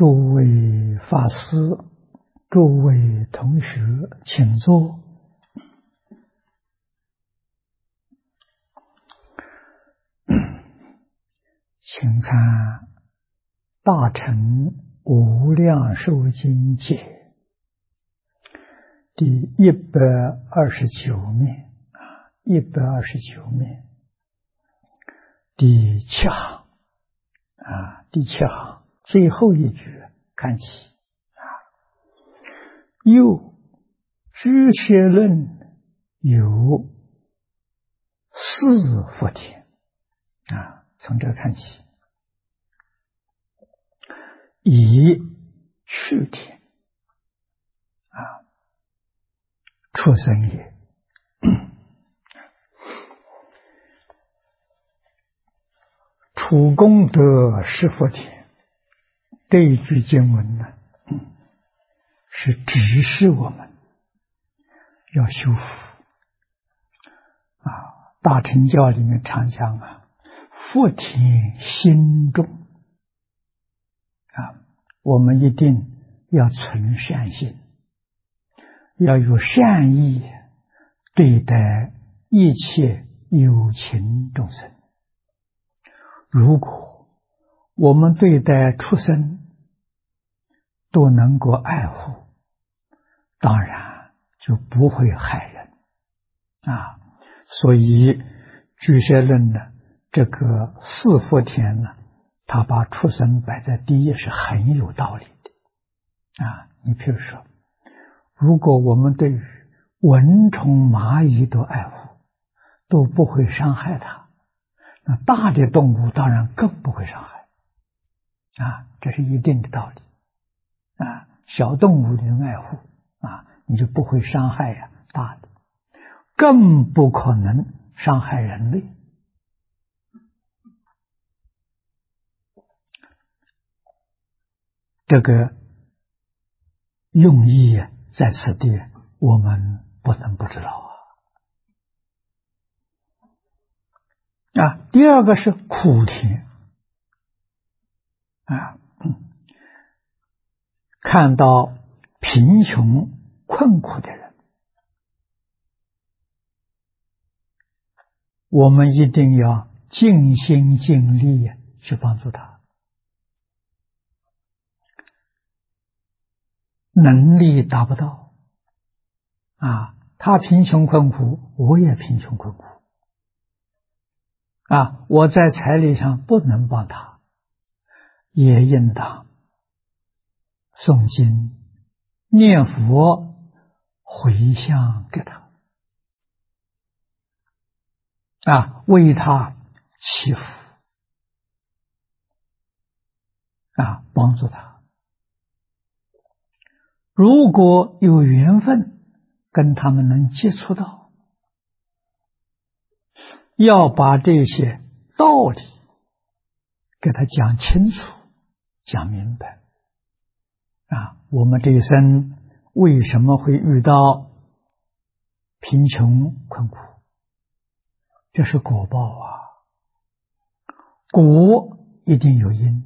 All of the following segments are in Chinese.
诸位法师、诸位同学，请坐。请看《大乘无量寿经解》第129面，129面第七行第七行最后一句看起又知学论有四福田从这看起，以去田出生也。处功德是福田，这一句经文呢，是指示我们要修福大乘教里面常讲福田心重我们一定要存善心，要有善意对待一切有情众生。如果我们对待畜生都能够爱护，当然就不会害人所以俱舍论的这个四福田呢，他把畜生摆在第一是很有道理的你比如说，如果我们对于蚊虫蚂蚁都爱护，都不会伤害它，那大的动物当然更不会伤害这是一定的道理小动物你能爱护你就不会伤害大的，更不可能伤害人类。这个用意在此地我们不能不知道第二个是苦田看到贫穷困苦的人，我们一定要尽心尽力去帮助他，能力达不到他贫穷困苦，我也贫穷困苦我在财力上不能帮他，也应当诵经念佛回向给他为他祈福帮助他。如果有缘分跟他们能接触到，要把这些道理给他讲清楚讲明白我们这一生为什么会遇到贫穷困苦，这是果报果一定有因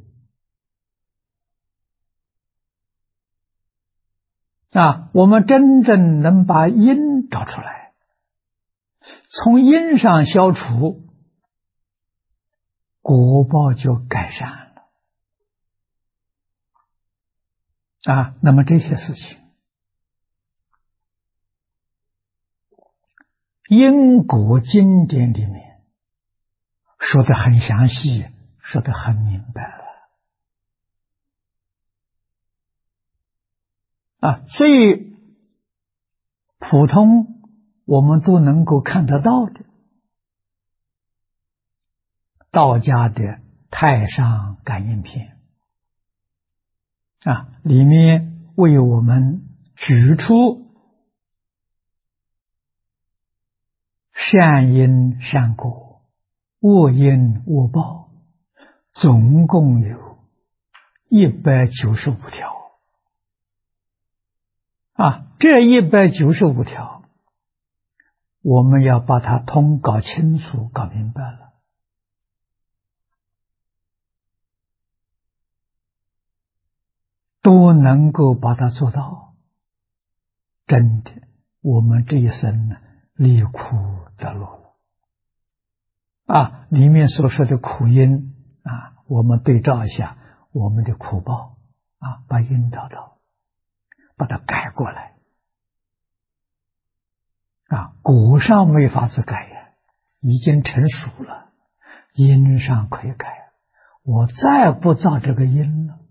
我们真正能把因找出来，从因上消除，果报就改善了那么这些事情因果经典里面说得很详细，说得很明白了最普通我们都能够看得到的，道家的太上感应篇里面为我们指出善因善果，恶因恶报，总共有195条这195条我们要把它通搞清楚搞明白了， 都能够把它做到，真的，我们这一生呢，离苦得乐了。里面所说的苦因我们对照一下我们的苦报把因找到，把它改过来果上没法子改呀，已经成熟了，因上可以改，我再不造这个因了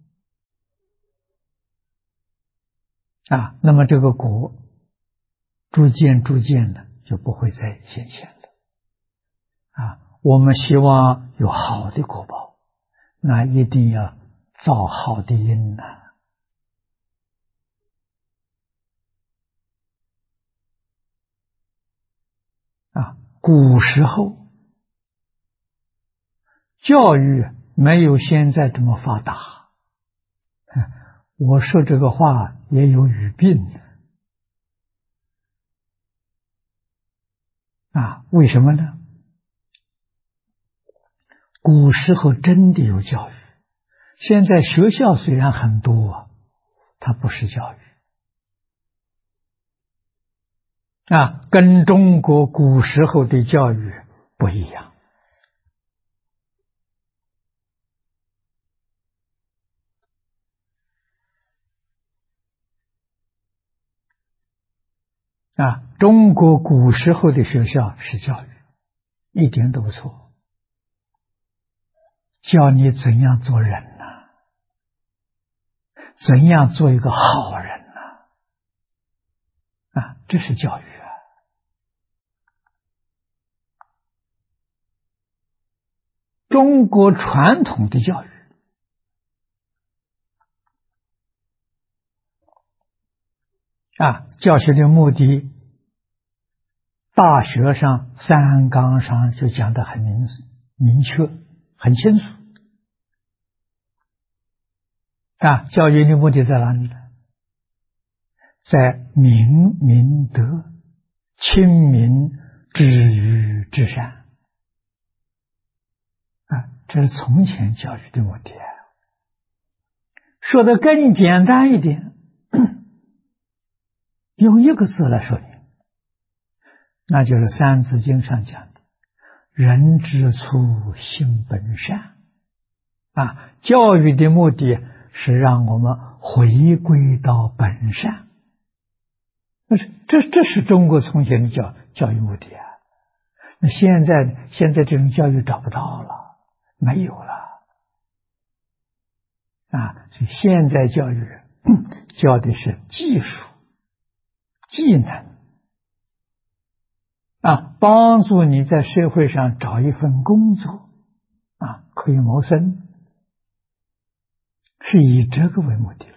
那么这个果逐渐的就不会再显现了我们希望有好的果报，那一定要造好的因古时候教育没有现在这么发达，我说这个话也有语病为什么呢？古时候真的有教育，现在学校虽然很多它不是教育跟中国古时候的教育不一样中国古时候的学校是教育，一点都不错，教你怎样做人怎样做一个好人这是教育中国传统的教育教学的目的，大学上三纲上就讲得很明确，很清楚教育的目的在哪里呢？在明德、亲民、止于至善这是从前教育的目的说得更简单一点，用一个字来说明，那就是《三字经》上讲的人之初性本善教育的目的是让我们回归到本善，这是中国从前的教育目的那现在这种教育找不到了，没有了所以现在教育教的是技术技能帮助你在社会上找一份工作可以谋生，是以这个为目的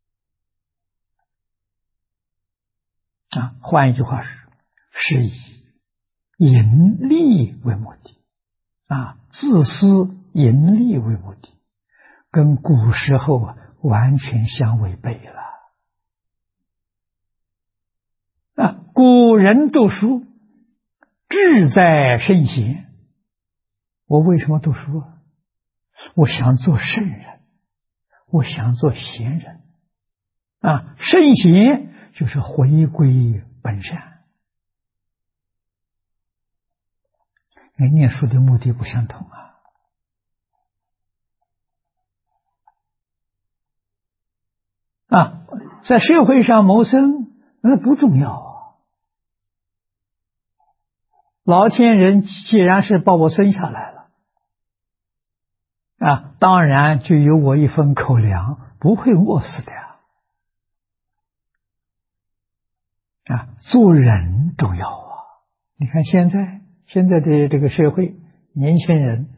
换一句话是以盈利为目的自私盈利为目的，跟古时候完全相违背了古人读书志在圣贤，我为什么读书我想做圣人，我想做贤人圣贤就是回归本善念书的目的不相同在社会上谋生那不重要老天人既然是把我生下来了当然就有我一份口粮，不会饿死的做人重要你看现在的这个社会，年轻人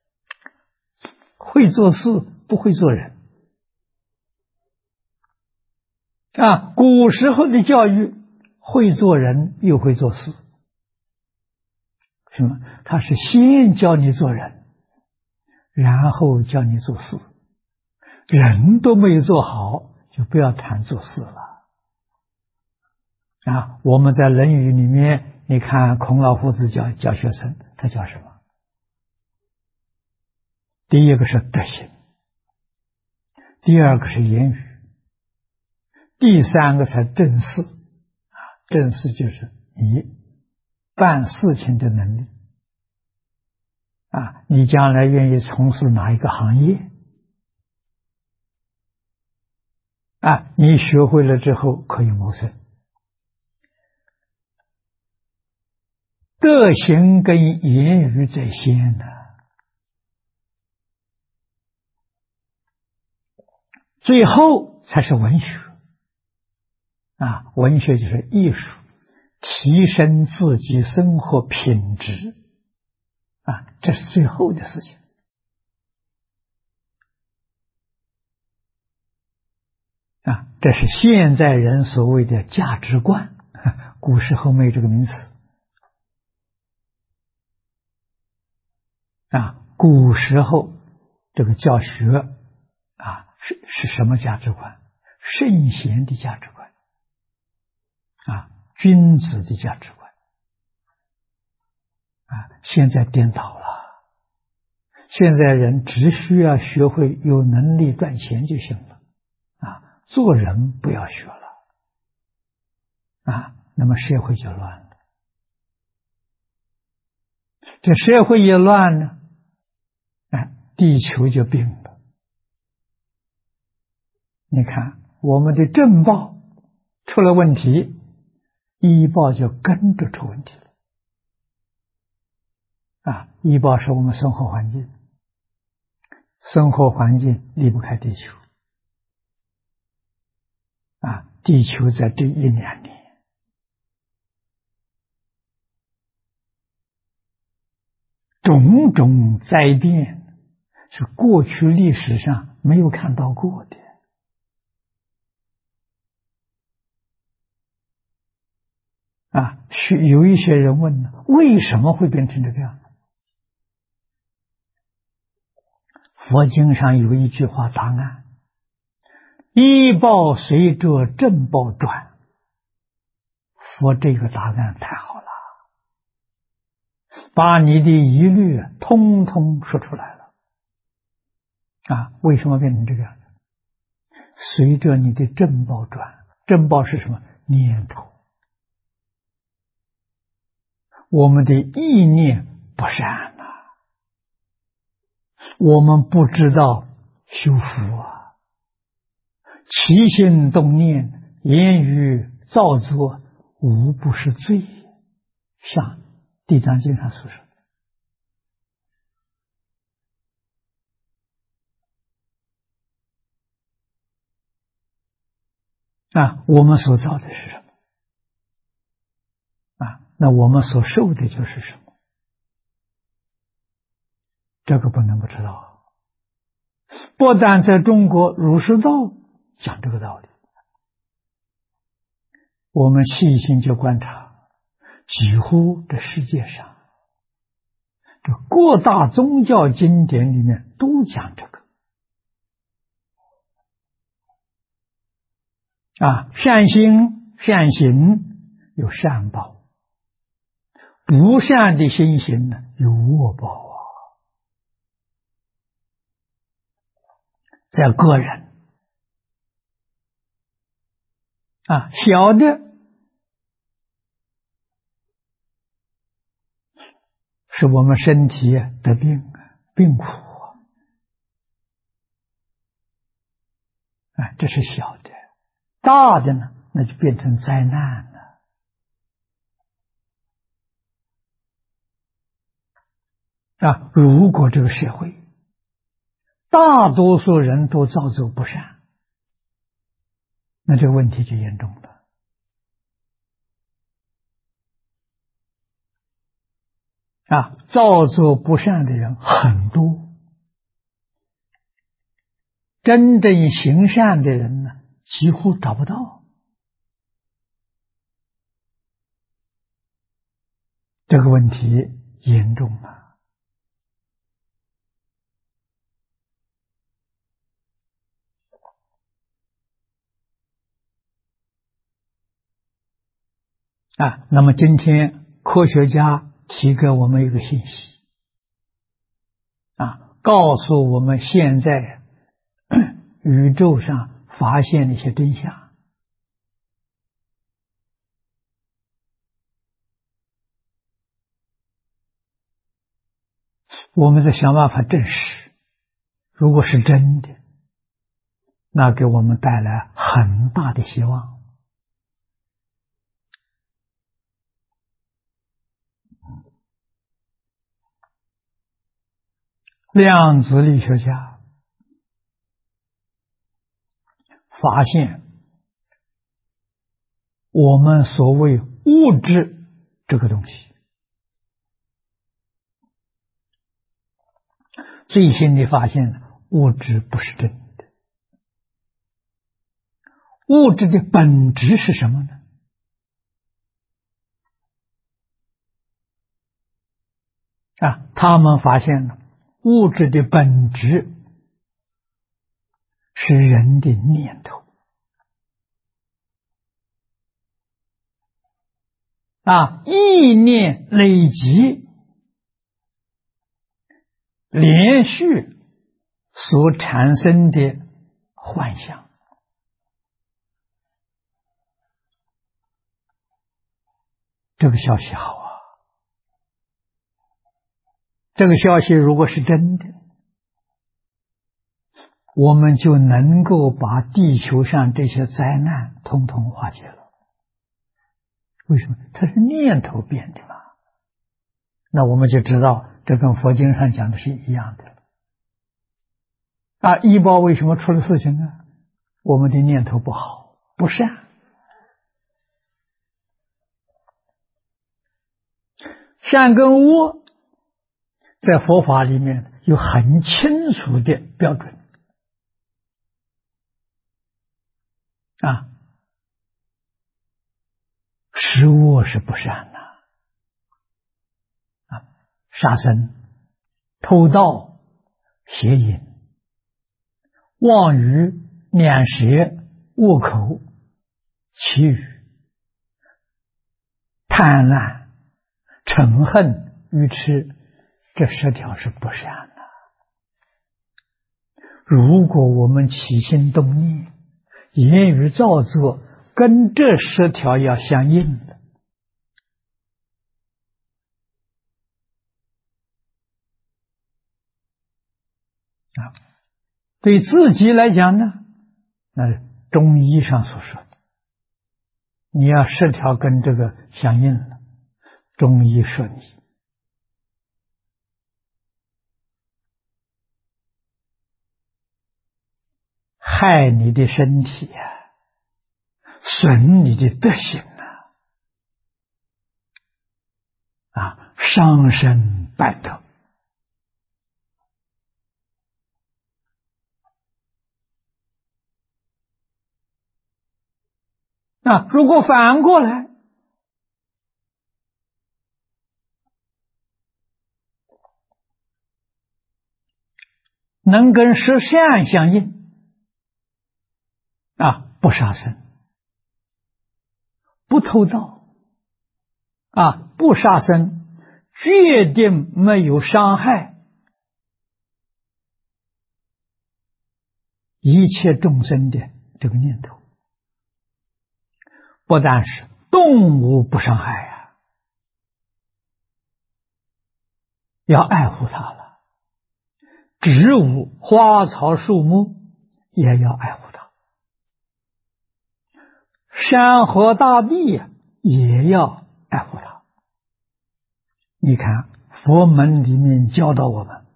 会做事不会做人古时候的教育会做人又会做事，什么？他是先教你做人，然后教你做事，人都没有做好，就不要谈做事了我们在《论语》里面，你看孔老夫子教学生，他教什么？第一个是德行，第二个是言语， 第三个才正事啊，正事就是你办事情的能力啊，你将来愿意从事哪一个行业啊？你学会了之后可以谋生。德行跟言语在先的，最后才是文学啊！文学就是艺术，提升自己生活品质啊，这是最后的事情啊！这是现在人所谓的价值观，古时候没有这个名词啊。古时候这个教学啊，是什么价值观？圣贤的价值观啊，君子的价值观啊。现在颠倒了，现在人只需要学会有能力赚钱就行了啊，做人不要学了啊，那么社会就乱了。这社会一乱呢，地球就病了。你看我们的政报出了问题，医报就跟着出问题了啊！医报是我们生活环境，生活环境离不开地球啊！地球在这一两年种种灾变，是过去历史上没有看到过的啊！有一些人问呢，为什么会变成这个样子？佛经上有一句话答案：医报随着正报转。佛这个答案太好了，把你的疑虑通通说出来了啊！为什么变成这个样子？随着你的正报转，正报是什么？念头。我们的意念不善啊，我们不知道修福啊，起心动念，言语造作，无不是罪，像地藏经上所说啊，我们所造的是什么啊？那我们所受的就是什么？这个不能不知道。不但在中国儒释道讲这个道理，我们细心去观察，几乎这世界上这各大宗教经典里面都讲这个啊，善心善行有善报，不善的心行呢有恶报啊。在个人啊，小的是我们身体得病病苦啊，这是小的。大的呢，那就变成灾难了啊！如果这个社会大多数人都造作不善，那这个问题就严重了啊！造作不善的人很多，真正行善的人呢，几乎找不到。这个问题严重了啊！那么今天科学家提给我们一个信息啊，告诉我们现在宇宙上发现了一些真相我们再想办法证实。如果是真的，那给我们带来很大的希望。量子力学家发现，我们所谓物质这个东西，最新的发现，物质不是真的。物质的本质是什么呢？他们发现了物质的本质是人的念头。意念累积连续所产生的幻象。这个消息好啊！这个消息如果是真的，我们就能够把地球上这些灾难统统化解了。为什么？它是念头变的嘛。那我们就知道，这跟佛经上讲的是一样的。医报为什么出了事情呢？我们的念头不好，不善。善跟恶在佛法里面有很清楚的标准。食恶是不善的。杀生、偷盗、邪淫、妄语、两舌、恶口、绮语、贪婪、嗔恨、愚痴，这10条是不善的。如果我们起心动念、言语造作跟这10条要相应的，对自己来讲呢，那中医上所说的，你要10条跟这个相应了，中医说你害你的身体损你的德行伤身败德。如果反过来，能跟十善相应不杀生，不偷盗不杀生，决定没有伤害一切众生的这个念头。不但是动物不伤害要爱护它了，植物、花草、树木也要爱护它，山河大地也要爱护它。你看佛门里面教导我们，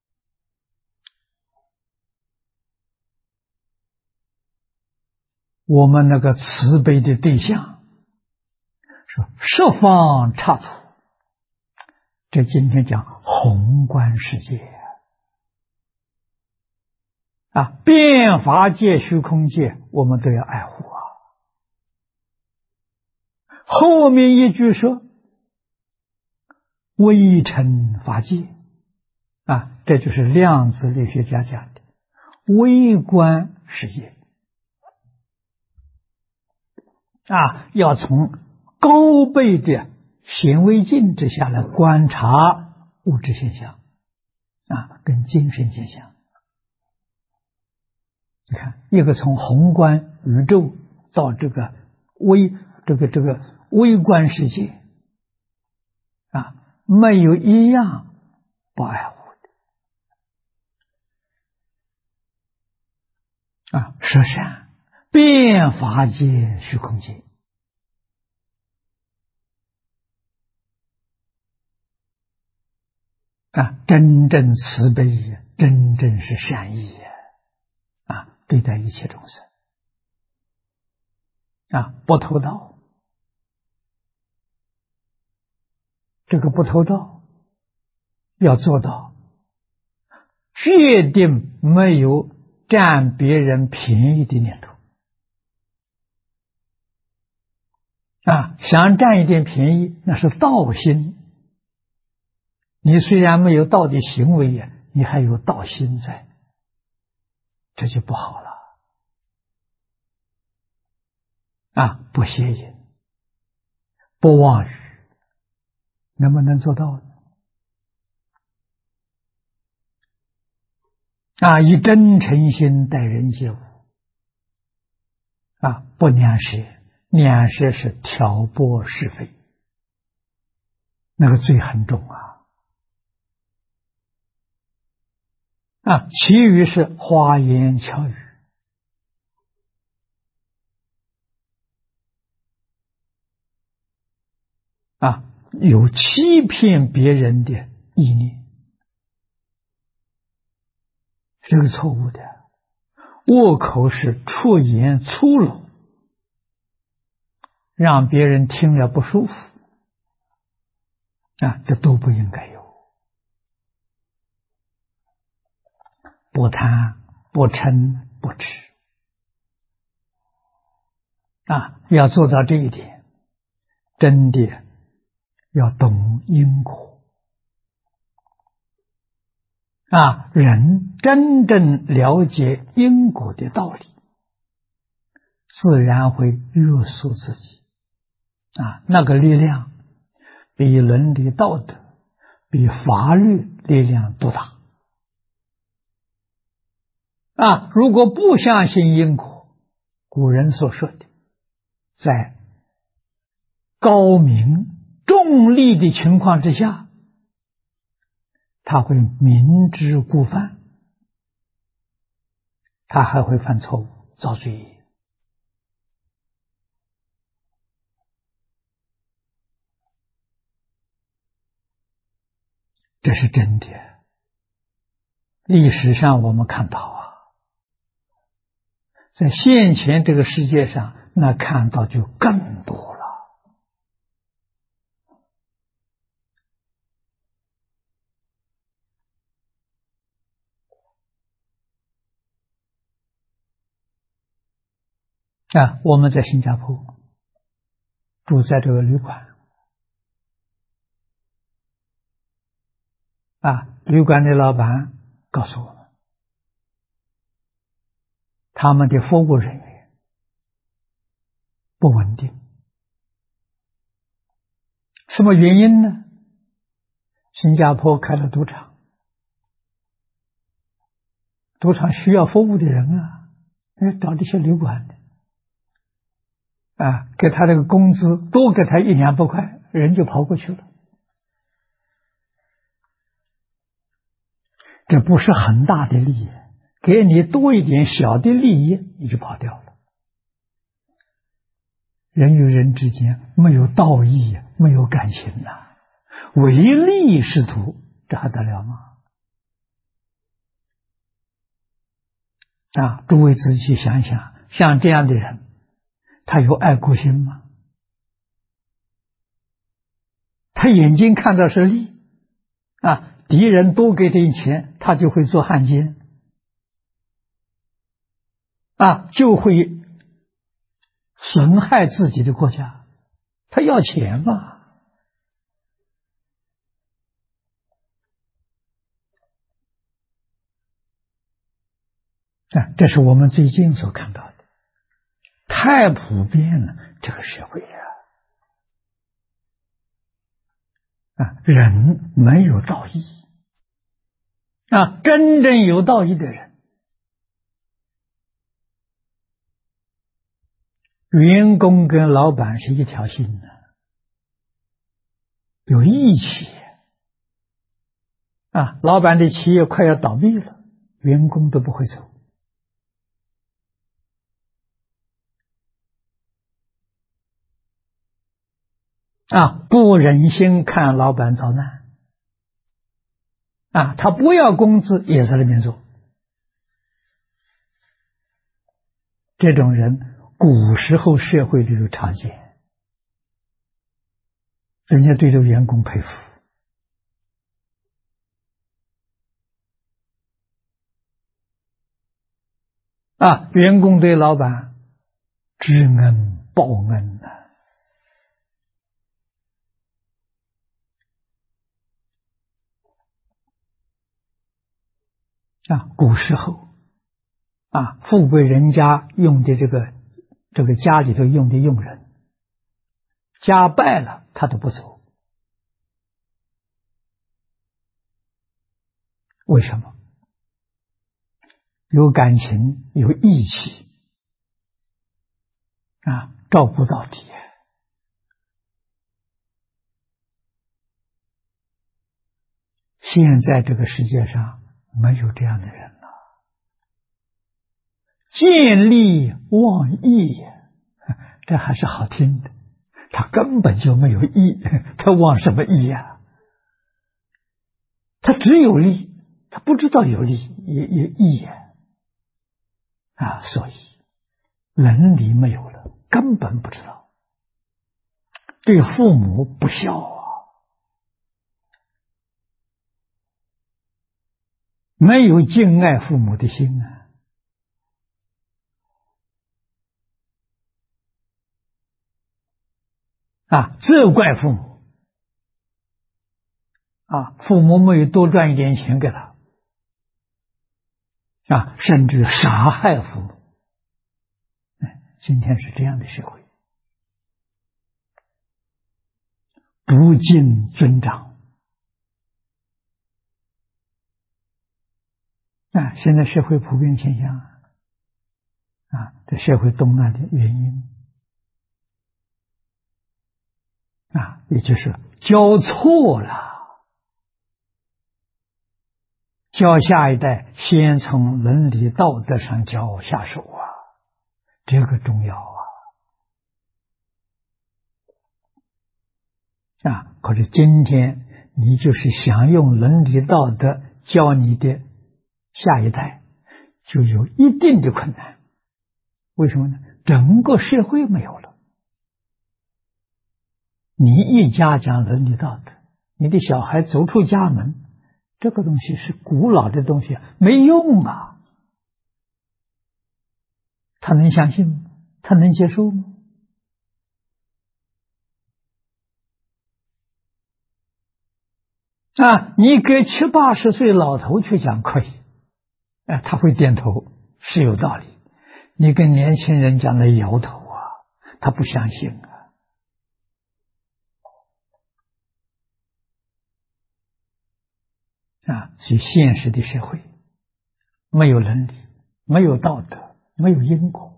我们那个慈悲的对象说十方刹土，这今天讲宏观世界变法界、虚空界，我们都要爱护后面一句说微尘法界这就是量子力学家讲的微观世界要从高倍的显微镜之下来观察物质现象跟精神现象。你看，一个从宏观宇宙到这个微观世界没有一样不爱护的舍善，遍法界虚空界。真正慈悲，真正是善意对待一切众生不偷盗。这个不偷盗要做到决定没有占别人便宜的念头想占一点便宜，那是盗心。你虽然没有道的行为你还有盗心在，这就不好了不邪淫，不妄语，能不能做到呢？以真诚心待人接物不两舌，两舌是挑拨是非，那个罪很重其余是花言巧语有欺骗别人的意念，这个错误的。恶口是出言粗鲁，让别人听了不舒服这都不应该有。不贪不嗔不痴要做到这一点，真的要懂因果人真正了解因果的道理，自然会约束自己那个力量比伦理道德比法律力量都大如果不相信因果，古人所说的在高明重利的情况之下，他会明知故犯，他还会犯错误造罪业这是真的。历史上我们看到在现前这个世界上，那看到就更多了我们在新加坡住在这个旅馆旅馆的老板告诉我们，他们的服务人员不稳定。什么原因呢？新加坡开了赌场，赌场需要服务的人找这些旅馆的给他这个工资多给他1-2百块，人就跑过去了。这不是很大的利益，给你多一点小的利益，你就跑掉了。人与人之间没有道义，没有感情唯利是图，这还得了吗？诸位仔细想想，像这样的人，他有爱国心吗？他眼睛看到是利敌人多给点钱，他就会做汉奸就会损害自己的国家，他要钱嘛这是我们最近所看到的，太普遍了这个社会人没有道义真正有道义的人，员工跟老板是一条心的，有义气老板的企业快要倒闭了，员工都不会走不忍心看老板遭难，他不要工资也在那边做。这种人古时候社会里头常见，人家对这个员工佩服员工对老板知恩报恩古时候富贵人家用的这个家里头用的佣人，家败了他都不走。为什么？有感情，有义气照顾到底。现在这个世界上没有这样的人了，见利忘义，这还是好听的，他根本就没有义，他忘什么义呀？他只有利，他不知道有利也义所以伦理没有了，根本不知道。对父母不孝没有敬爱父母的心责怪父母父母没有多赚一点钱给他甚至杀害父母。今天是这样的社会，不敬尊长现在社会普遍现象这社会动乱的原因也就是教错了，教下一代先从伦理道德上教下手这个重要可是今天你就是想用伦理道德教你的下一代，就有一定的困难。为什么呢？整个社会没有了，你一家讲伦理道德，你的小孩走出家门，这个东西是古老的东西，没用他能相信吗？他能接受吗？你给70、80岁老头去讲可以，他会点头，是有道理。你跟年轻人讲的摇头他不相信所以现实的社会没有伦理，没有道德，没有因果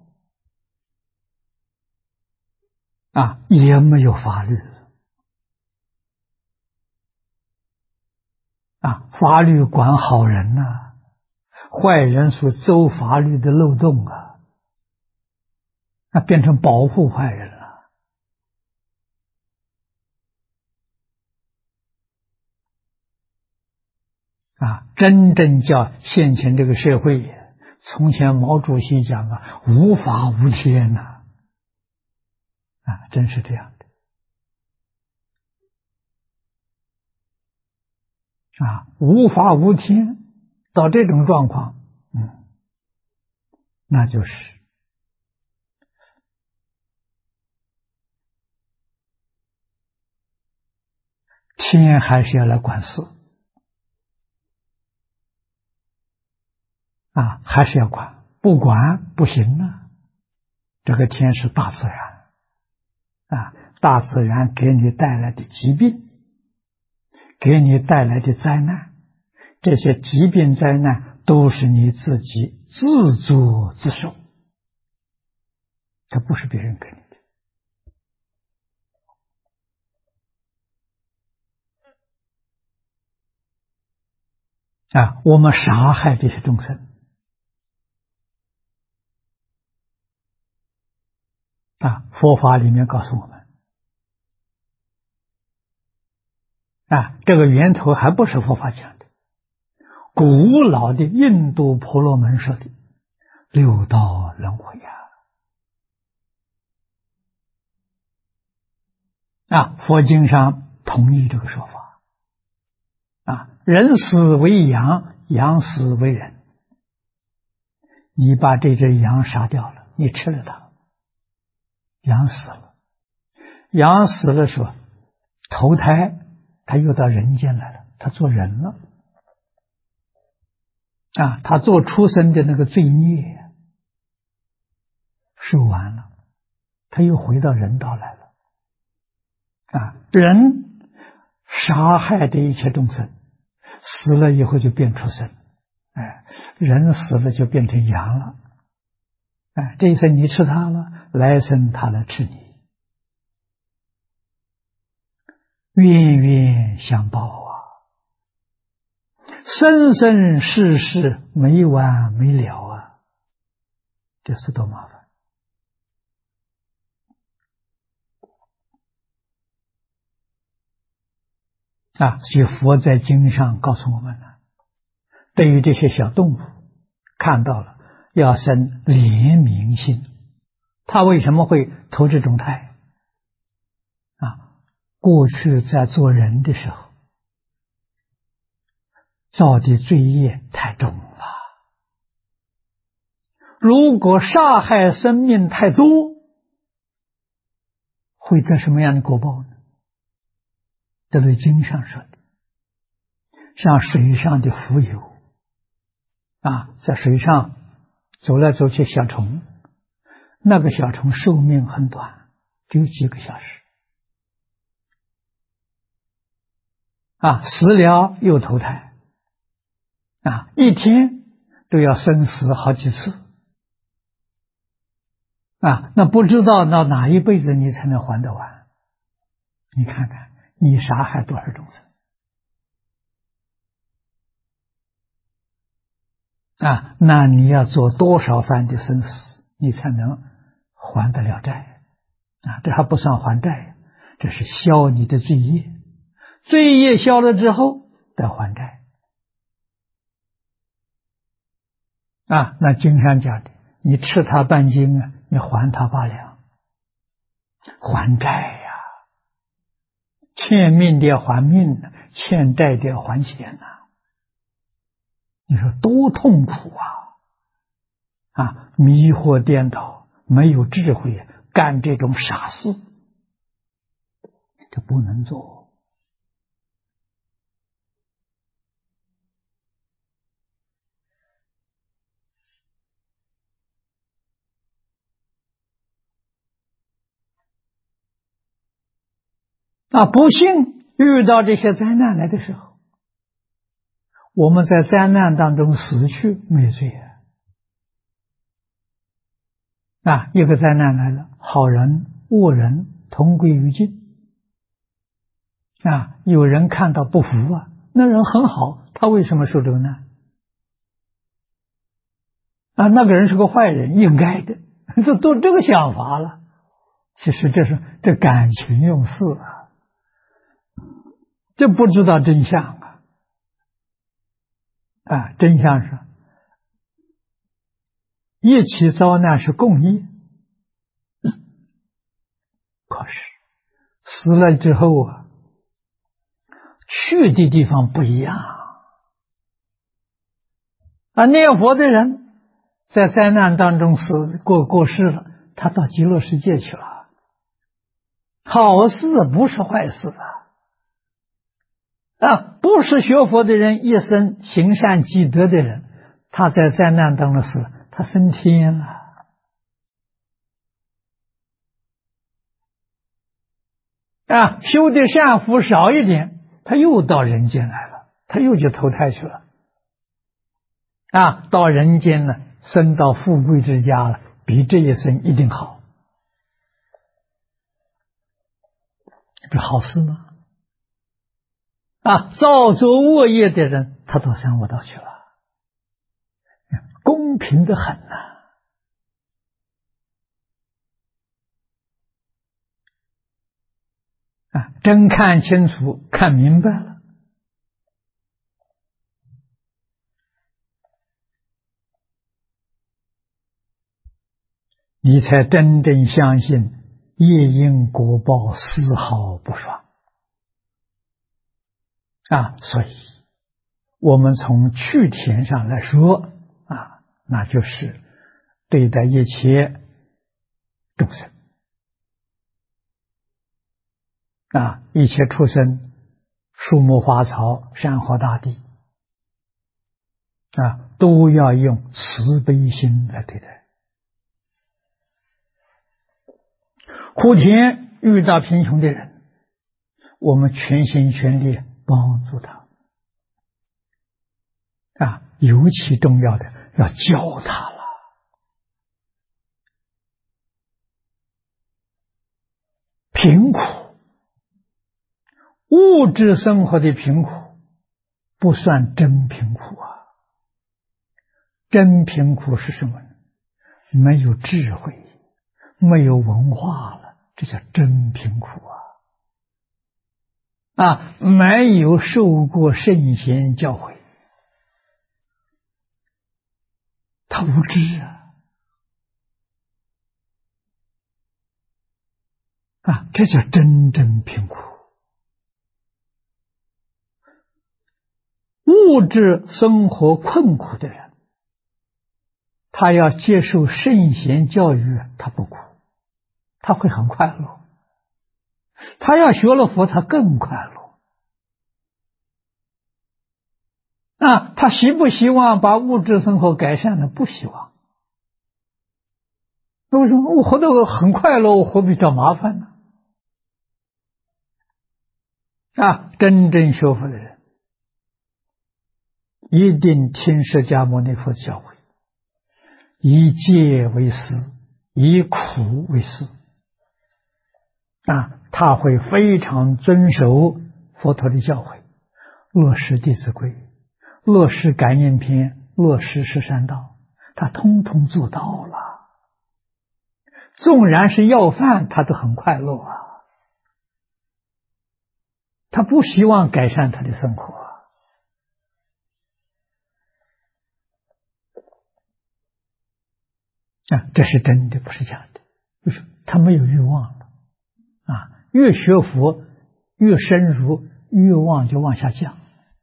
也没有法律法律管好人坏人所走法律的漏洞变成保护坏人了真正叫现前这个社会，从前毛主席讲无法无天真是这样的无法无天，到这种状况那就是天还是要来管事还是要管，不管不行这个天是大自然大自然给你带来的疾病，给你带来的灾难，这些疾病灾难都是你自己自作自受，这不是别人给你的我们杀害这些众生佛法里面告诉我们， 这个源头还不是佛法讲的，古老的印度婆罗门说的六道轮回佛经上同意这个说法人死为羊，羊死为人。你把这只羊杀掉了，你吃了它，羊死了。羊死了时候投胎，他又到人间来了，他做人了他做出生的那个罪孽受完了，他又回到人道来了人杀害的一切众生，死了以后就变出生，人死了就变成羊了，这一生你吃它了，来生它来吃你，冤冤相报生生世世没完没了这是多麻烦所以佛在经上告诉我们了，对于这些小动物看到了要生怜悯心。他为什么会投这种胎过去在做人的时候造的罪业太重了，如果杀害生命太多，会得什么样的果报呢？这是经上说的，像水上的浮游在水上走来走去，小虫，那个小虫寿命很短，只有几个小时死了又投胎一天都要生死好几次那不知道到哪一辈子你才能还得完。你看看你杀害多少众生那你要做多少番的生死，你才能还得了债这还不算还债，这是消你的罪业，罪业消了之后再还债那经上讲的，你吃他半斤你还他8两，还债欠命的要还命欠债的要还钱你说多痛苦迷惑颠倒，没有智慧，干这种傻事，这不能做不幸遇到这些灾难来的时候，我们在灾难当中死去没罪一个灾难来了，好人恶人同归于尽有人看到不服那人很好，他为什么受这个难那个人是个坏人，应该的，都这个想法了。其实这感情用事这不知道真相真相是一起遭难是共业，可是死了之后去的地方不一样念佛的人在灾难当中过世了，他到极乐世界去了，好事不是坏事不是学佛的人，一生行善积德的人，他在灾难当中死，他升天了修的善福少一点，他又到人间来了，他又去投胎去了到人间呢，升到富贵之家了，比这一生一定好，这好事吗？造作恶业的人，他到三恶道去了，公平的很真看清楚，看明白了，你才真正相信业因果报丝毫不爽所以我们从趣田上来说那就是对待一切众生一切畜生、树木花草、山河大地都要用慈悲心来对待。苦田遇到贫穷的人，我们全心全力帮助他尤其重要的要教他了。贫苦，物质生活的贫苦不算真贫苦真贫苦是什么呢？没有智慧，没有文化了，这叫真贫苦没有受过圣贤教诲，他无知这叫真正贫苦。物质生活困苦的人，他要接受圣贤教育，他不苦，他会很快乐。他要学了佛，他更快乐他希不希望把物质生活改善呢？不希望。为什么？我活得很快乐，我何必找麻烦呢？真正学佛的人一定听释迦牟尼佛教诲，以戒为师，以苦为师他会非常遵守佛陀的教诲，落实弟子规，落实感应篇，落实十善道，他通通做到了。纵然是要饭，他都很快乐他不希望改善他的生活这是真的，不是假的。就是他没有欲望了越学佛越深入，欲望就往下降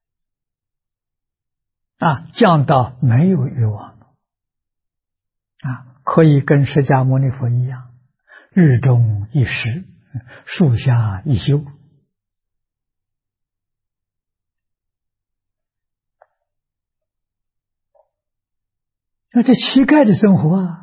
降到没有欲望了可以跟释迦牟尼佛一样，日中一时，树下一宿这乞丐的生活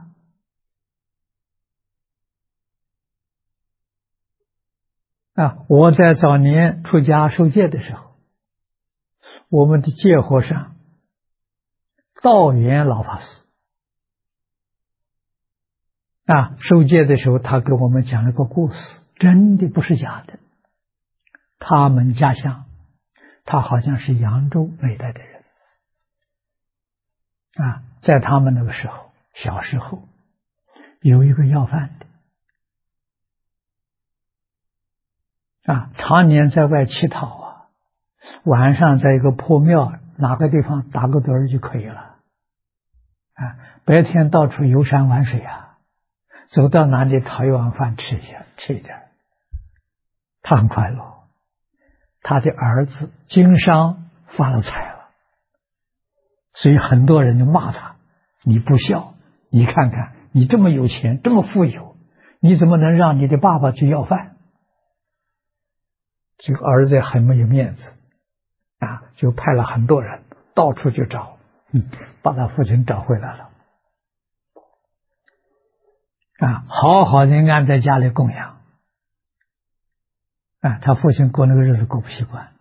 我在早年出家受戒的时候，我们的戒和尚道元老法师受戒的时候，他给我们讲了个故事，真的不是假的。他们家乡，他好像是扬州那一带的人在他们那个时候，小时候有一个要饭的常年在外乞讨晚上在一个破庙哪个地方打个盹就可以了白天到处游山玩水走到哪里讨一碗饭吃一点，他很快乐。他的儿子经商发了财了，所以很多人就骂他，你不孝，你看看你这么有钱，这么富有，你怎么能让你的爸爸去要饭？这个儿子很没有面子就派了很多人到处去找把他父亲找回来了好好的安在家里供养他父亲过那个日子过不习惯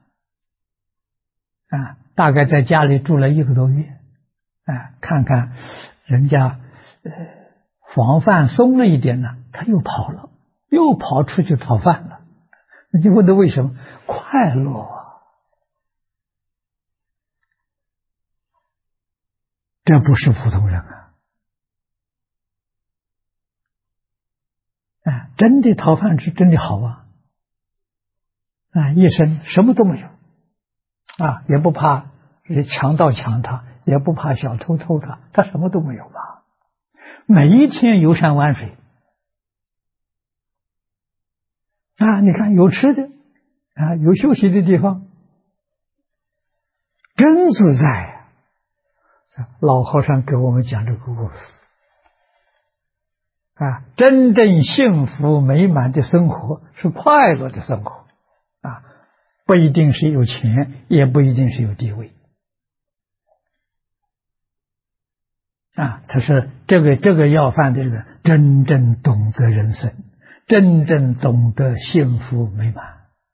大概在家里住了1个多月看看人家防范松了一点呢，他又跑了，又跑出去讨饭了。你就问他为什么？快乐这不是普通人真的讨饭吃真的好啊，一生什么都没有，啊，也不怕强盗抢他，也不怕小偷偷他，他什么都没有吧？每一天游山玩水，啊，你看有吃的，啊，有休息的地方，真自在呀！老和尚给我们讲这个故事，啊，真正幸福美满的生活是快乐的生活，啊，不一定是有钱，也不一定是有地位，啊，他是这个要饭的人真正懂得人生，真正懂得幸福美满。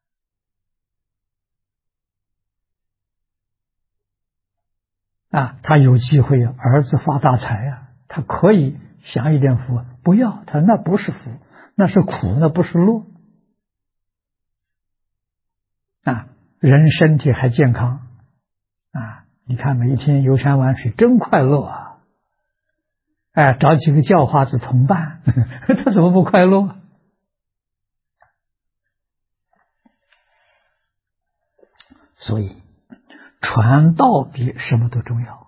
啊，他有机会儿子发大财啊，他可以享一点福，不要，他那不是福，那是苦，那不是乐。啊，人身体还健康，啊，你看每一天游山玩水真快乐啊！哎，找几个叫花子同伴，他怎么不快乐？所以传道比什么都重要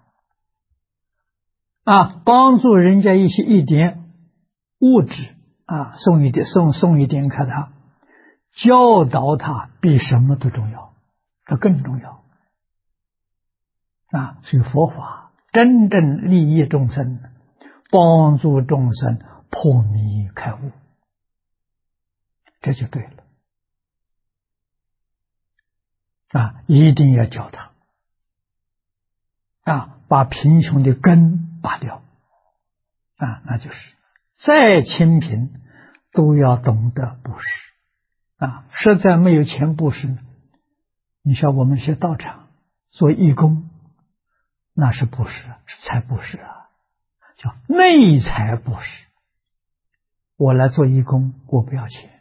啊！帮助人家一点物质啊，送一点给他，教导他比什么都重要，这更重要啊！所以佛法真正利益众生，帮助众生破迷开悟，这就对了啊！一定要教他啊，把贫穷的根拔掉啊，那就是再清贫都要懂得布施啊！实在没有钱布施，你像我们学道场做义工，那是布施，是财布施啊，叫内财布施。我来做义工，我不要钱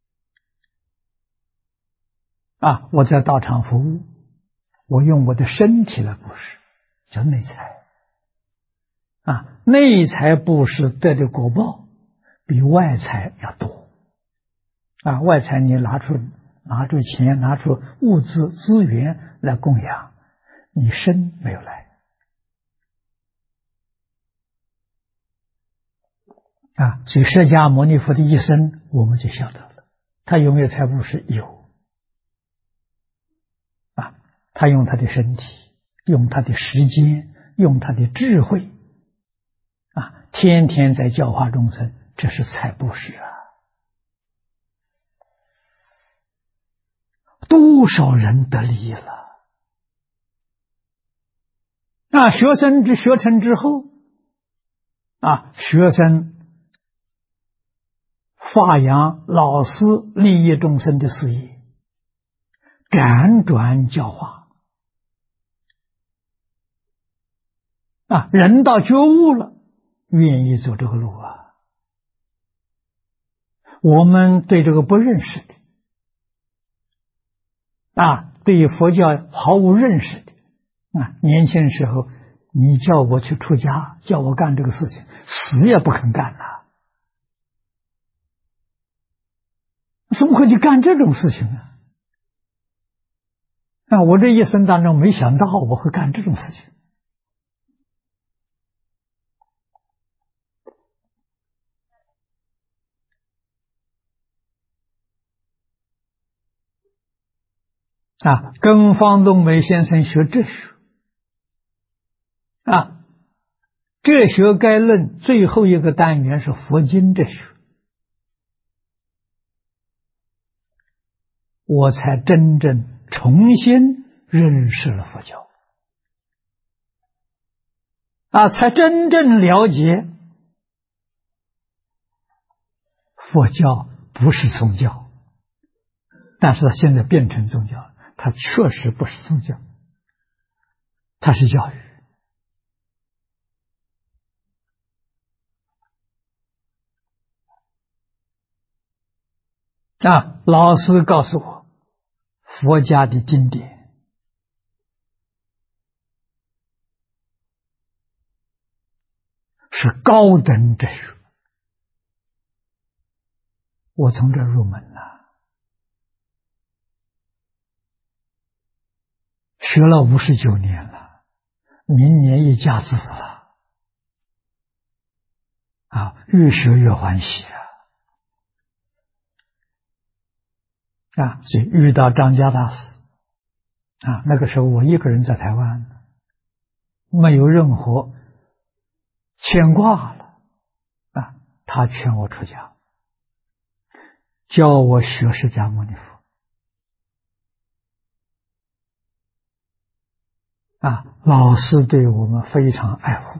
啊！我在道场服务，我用我的身体来布施，叫内财啊！内财布施得的果报比外财要多啊！外财你拿出钱，拿出物质资源来供养，你身没有来啊！所以释迦牟尼佛的一生，我们就晓得了，他有没有财布施？有啊！他用他的身体，用他的时间，用他的智慧啊，天天在教化众生，这是财布施啊！多少人得利益了啊！学成之后啊，学生发扬老师利益众生的事业，辗转教化啊，人到觉悟了，愿意走这个路啊。我们对这个不认识的啊，对佛教毫无认识的啊，年轻时候你叫我去出家，叫我干这个事情，死也不肯干呐，怎么会去干这种事情呢？啊，我这一生当中没想到我会干这种事情啊！跟方东梅先生学哲学啊，哲学概论最后一个单元是佛经哲学，我才真正重新认识了佛教啊，才真正了解佛教不是宗教，但是它现在变成宗教了，它确实不是宗教，它是教育啊。老师告诉我，佛家的经典是高等哲学，我从这入门了学了59年了，明年一甲子了，越学越欢喜所以遇到张家大师那个时候我一个人在台湾，没有任何牵挂了他劝我出家，教我学释迦牟尼佛老师对我们非常爱护，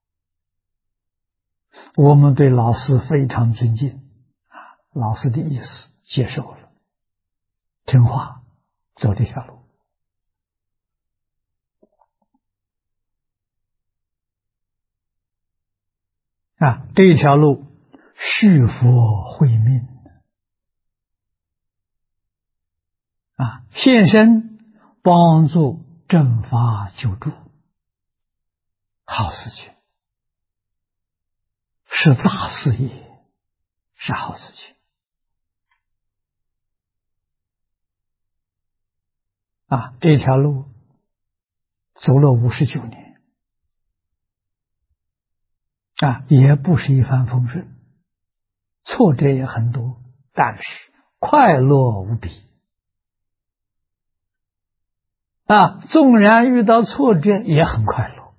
我们对老师非常尊敬老师的意思接受了，听话走这条路这一条路续佛慧命现身帮助正法救助，好事情，是大事业，是好事情这条路走了59年也不是一帆风顺，挫折也很多，但是快乐无比纵然遇到挫折也很快乐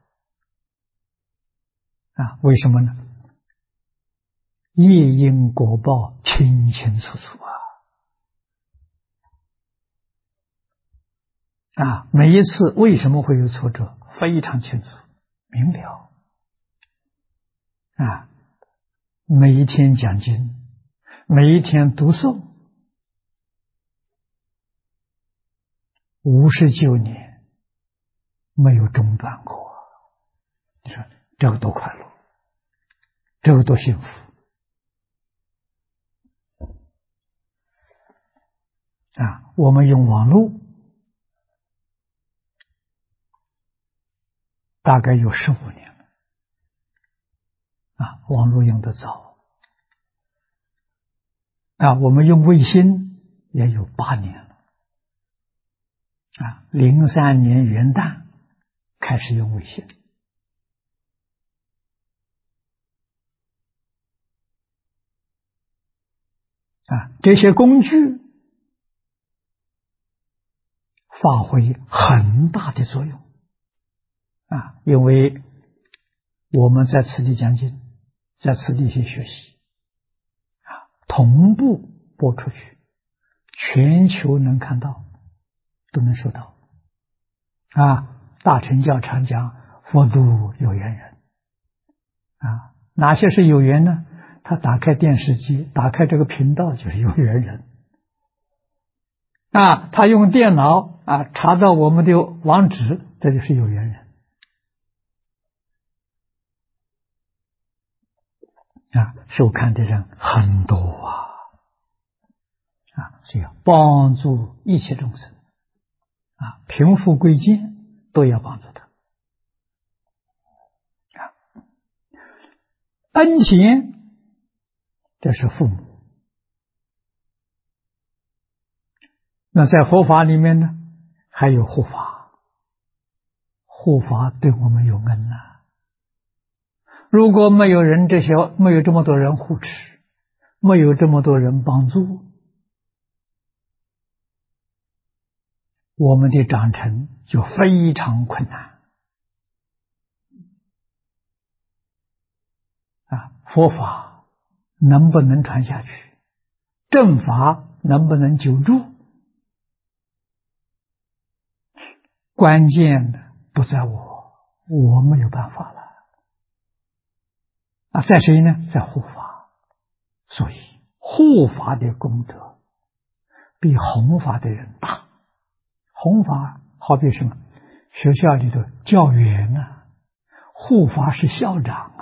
为什么呢？业因果报清清楚楚每一次为什么会有挫折非常清楚明了每一天讲经，每一天读诵59年没有中断过，你说这个多快乐，这个多幸福我们用网络大概有15年了网络用得早我们用卫星也有8年了03年元旦开始用卫星这些工具发挥很大的作用因为我们在此地讲经，在此地去学习同步播出去，全球能看到，都能收到大乘教常讲佛度有缘人哪些是有缘呢？他打开电视机，打开这个频道就是有缘人他用电脑查到我们的网址，这就是有缘人收看的人很多所以要帮助一切众生贫富贵贱都要帮助他恩情这是父母。那在佛法里面呢，还有护法，护法对我们有恩如果没有这么多人护持，没有这么多人帮助，我们的长成就非常困难佛法能不能传下去，正法能不能久住，关键的不在我没有办法了在谁呢？在护法。所以护法的功德比弘法的人大。弘法好比什么？学校里的教员护法是校长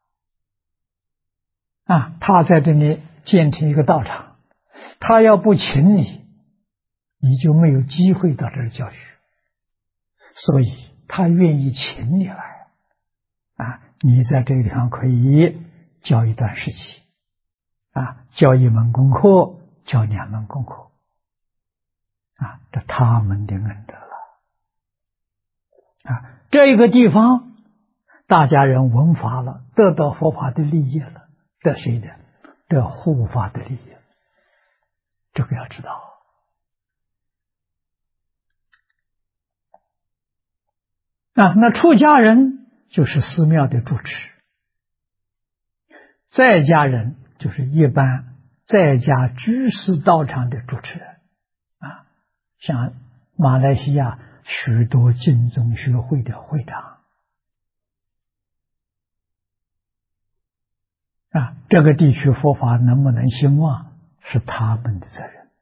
他在这里建成一个道场，他要不请你，你就没有机会到这儿教学，所以他愿意请你来你在这个地方可以教一段时期教一门功课，教2门功课这他们的恩德了这个地方大家人闻法了，得到佛法的利益了，得谁的？得护法的利益，这个要知道。那出家人就是寺庙的住持，在家人就是一般在家居士道场的主持人像马来西亚许多净宗学会的会长这个地区佛法能不能兴旺是他们的责任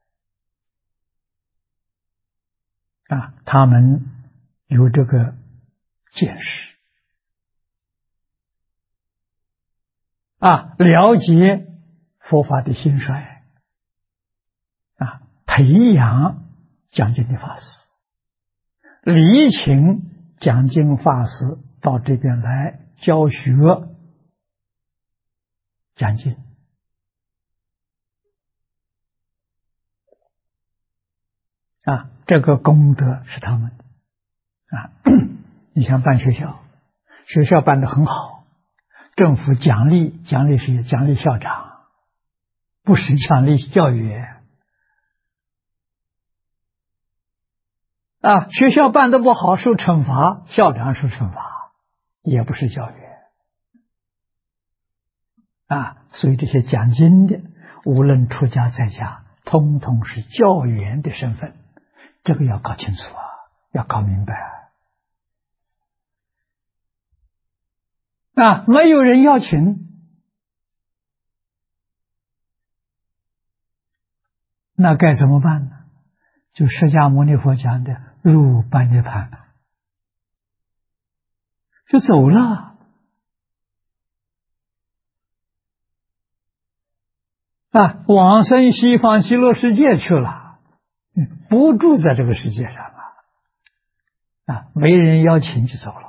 他们有这个见识了解佛法的兴衰培养讲经的法师，礼请讲经法师到这边来教学讲经这个功德是他们的你像办学校，学校办得很好，政府奖励谁？奖励校长，不是奖励教育员学校办得不好受惩罚，校长受惩罚，也不是教育员所以这些讲经的无论出家在家通通是教员的身份，这个要搞清楚要搞明白没有人邀请，那该怎么办呢？就释迦牟尼佛讲的入般涅槃，就走了往生西方极乐世界去了，不住在这个世界上没人邀请就走了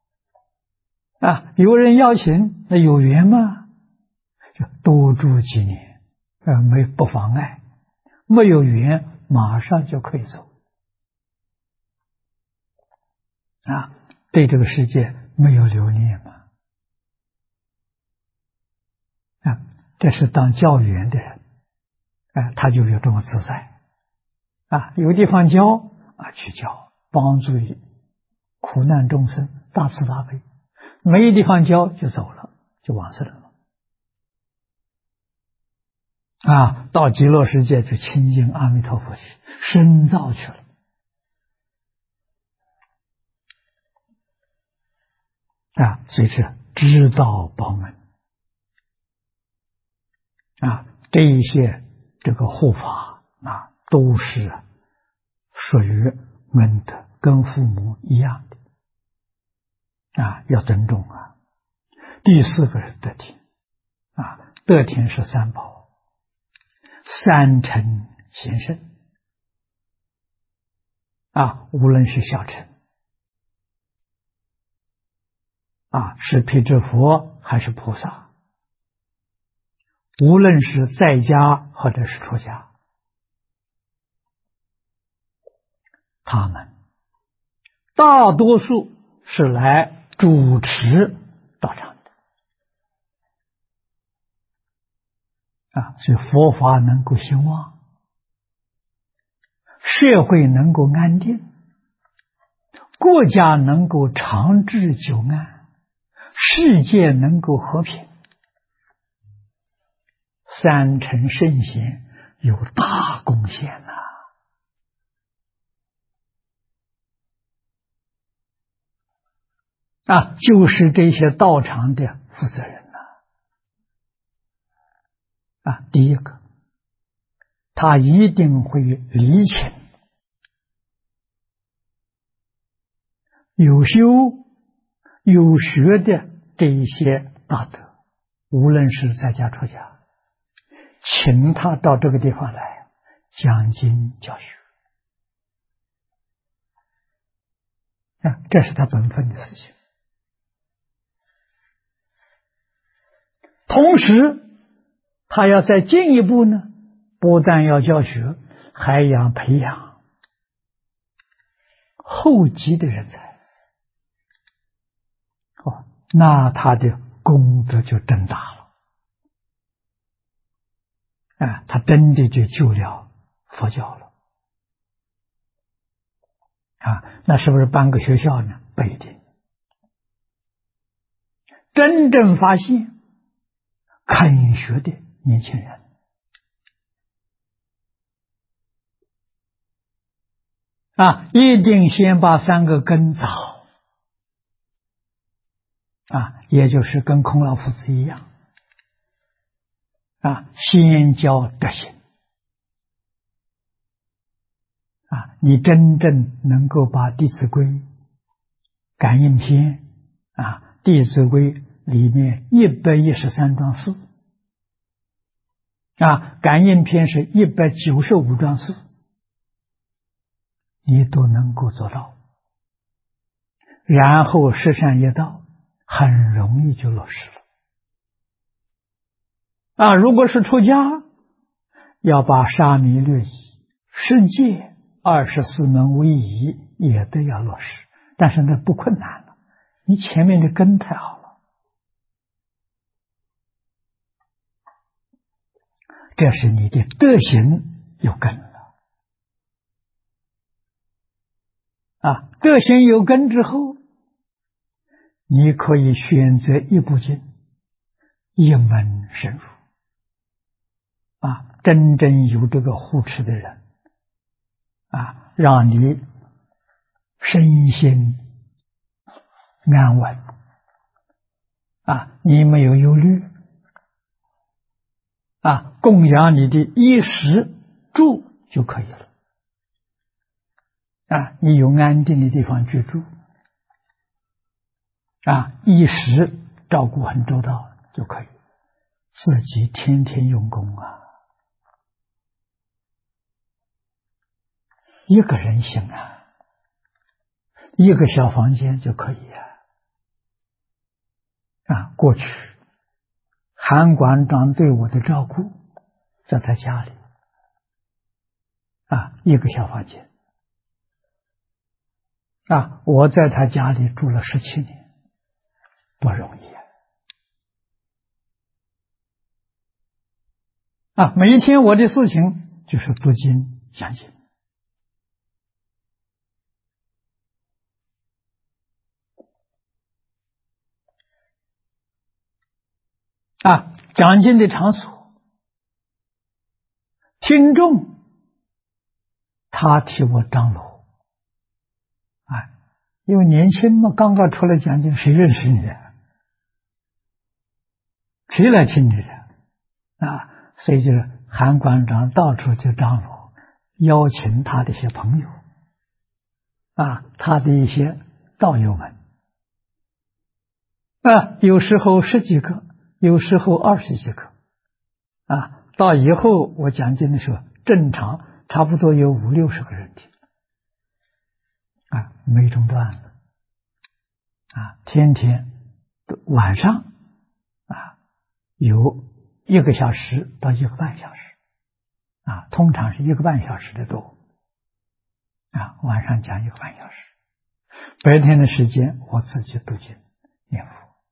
有人邀请，那有缘吗？就多住几年不妨碍，没有缘马上就可以走对这个世界没有留念嘛这是当教员的人他就有这么自在有地方教去教，帮助苦难众生，大慈大悲，没地方教就走了，就往生了到极乐世界就亲近阿弥陀佛去深造去了所以是知道报门这一些这个护法都是属于恩德，跟父母一样的要尊重第四个是德听德听是三宝，三乘贤圣无论是小乘是辟支佛还是菩萨，无论是在家或者是出家，他们大多数是来主持道场的所以佛法能够兴旺，社会能够安定，国家能够长治久安，世界能够和平，三乘圣贤有大贡献就是这些道场的负责人第一个，他一定会理清有修有学的这一些大德，无论是在家出家，请他到这个地方来讲经教学这是他本分的事情。同时他要再进一步呢，不但要教学，还要培养后继的人才那他的功德就真大了。他真的就救了佛教了。那是不是办个学校呢？不一定。真正发现肯学的年轻人，一定先把三个根凿，也就是跟孔老夫子一样，先教德行，你真正能够把《弟子规》、感应篇《弟子规》里面113桩事，感应篇是195桩事，你都能够做到，然后十善业道很容易就落实了。如果是出家，要把沙弥律仪、十戒、24门威仪也都要落实，但是那不困难了，你前面的根太好了。这是你的德行有根了。德行有根之后，你可以选择一部经，一门深入。真正有这个护持的人，让你身心安稳，你没有忧虑，供养你的衣食住就可以了。你有安定的地方居住，衣食照顾很周到就可以，自己天天用功一个人行一个小房间就可以过去韩馆长对我的照顾，在他家里一个小房间我在他家里住了17年，不容易每一天我的事情就是读经讲经讲经的场所，听众他替我张罗，因为年轻嘛，刚刚出来讲经，谁认识你谁来听你的所以就是韩馆长到处就张罗，邀请他的一些朋友他的一些道友们有时候10几个，有时候20几个到以后我讲经的时候，正常差不多有50、60个人听没中断了天天晚上有1个小时到1个半小时通常是1个半小时的多晚上讲1个半小时，白天的时间我自己读经念佛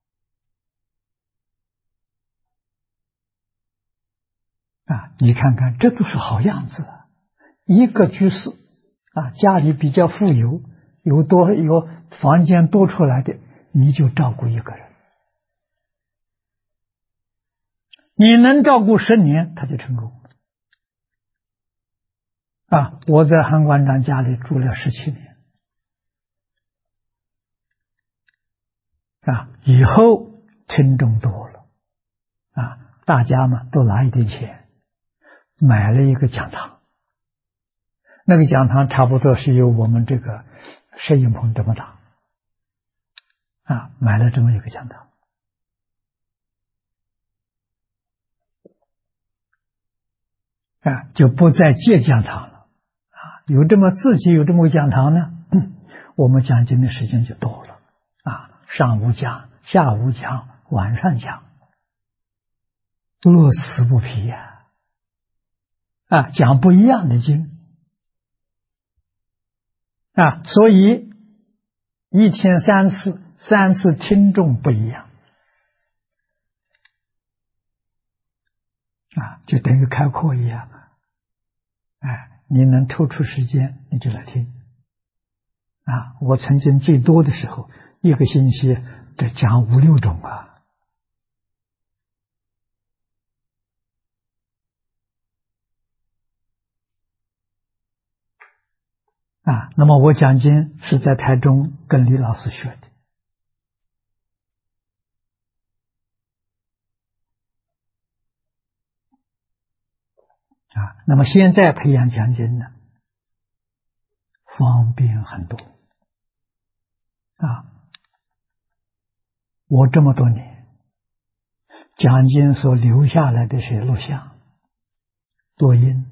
你看看这都是好样子一个居士家里比较富有，有房间多出来的，你就照顾一个人，你能照顾10年他就成功我在韩馆长家里住了17年以后听众多了大家嘛都拿一点钱买了一个讲堂，那个讲堂差不多是有我们这个摄影棚这么大买了这么一个讲堂就不再借讲堂了自己有这么个讲堂呢我们讲经的时间就多了上午讲，下午讲，晚上讲，乐此不疲讲不一样的经所以1天3次 3次听众不一样就等于开课一样你能抽出时间你就来听我曾经最多的时候一个星期得讲5、6种那么我讲经是在台中跟李老师学的那么现在培养讲经呢方便很多我这么多年讲经所留下来的这些录像录音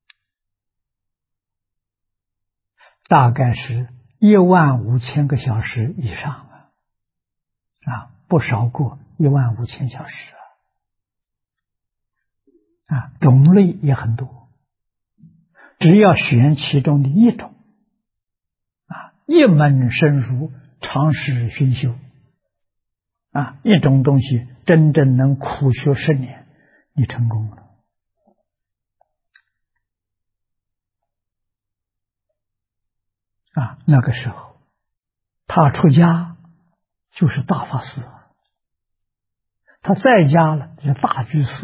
大概是15000个小时以上不少过15000小时种类也很多，只要选其中的一种一门深入，长时熏修一种东西真正能苦学10年，你成功了那个时候他出家就是大法师他在家了是大居士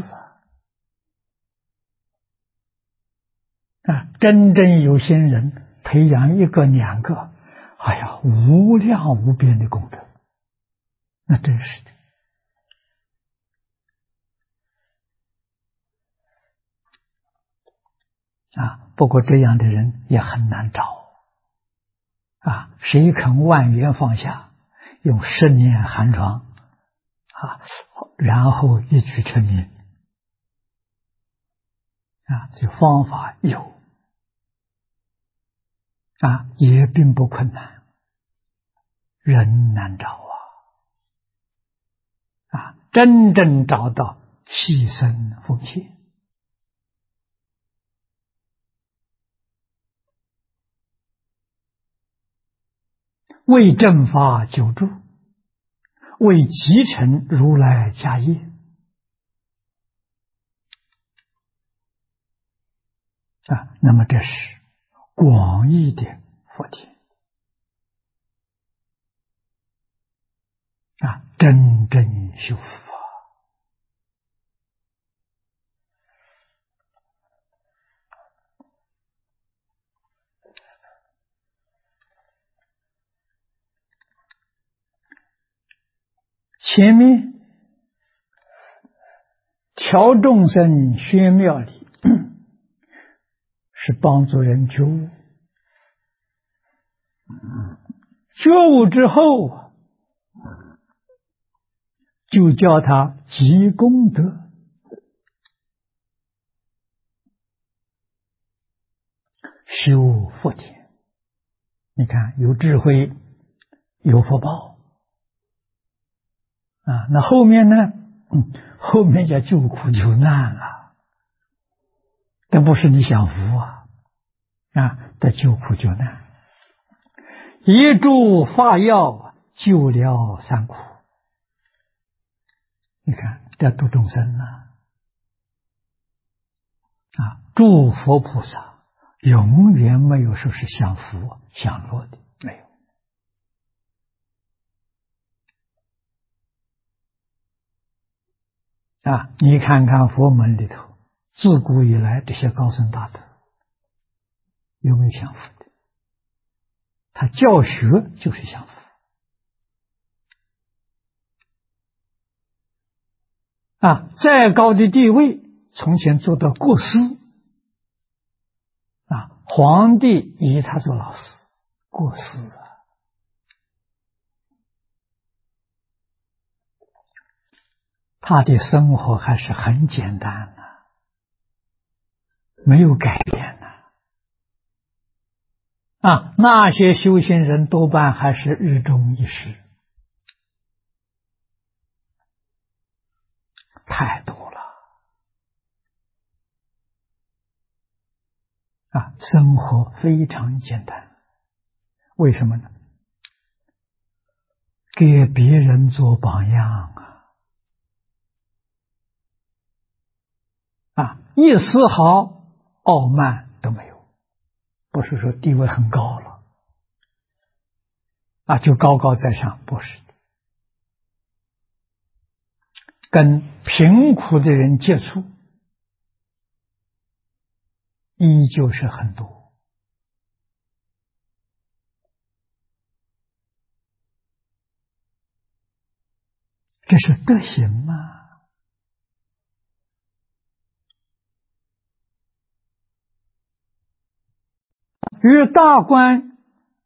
真正有心人培养1个2个，哎呀，无量无边的功德，那真是的不过这样的人也很难找谁肯万缘放下，用10年寒窗然后一举成名这方法有也并不困难，人难找真正找到牺牲奉献为正法久住，为集成如来家业那么这是广义的佛体真正修福前面调众生宣妙理是帮助人觉悟，觉悟之后就叫他积功德，修福田。你看有智慧有福报那后面呢后面叫救苦救难这不是你享福得救苦救难，一注法药救了3苦。你看这度众生诸佛菩萨永远没有说是享福享乐的，没有你看看佛门里头自古以来这些高僧大德有没有享福的？他教学就是享福再高的地位，从前做到国师皇帝以他做老师，国师他的生活还是很简单没有改变那些修行人多半还是日中一时，太多了生活非常简单。为什么呢？ 给别人做榜样一丝毫傲慢都没有，不是说地位很高了就高高在上，不是的。跟贫苦的人接触，依旧是很多。这是德行吗？与大官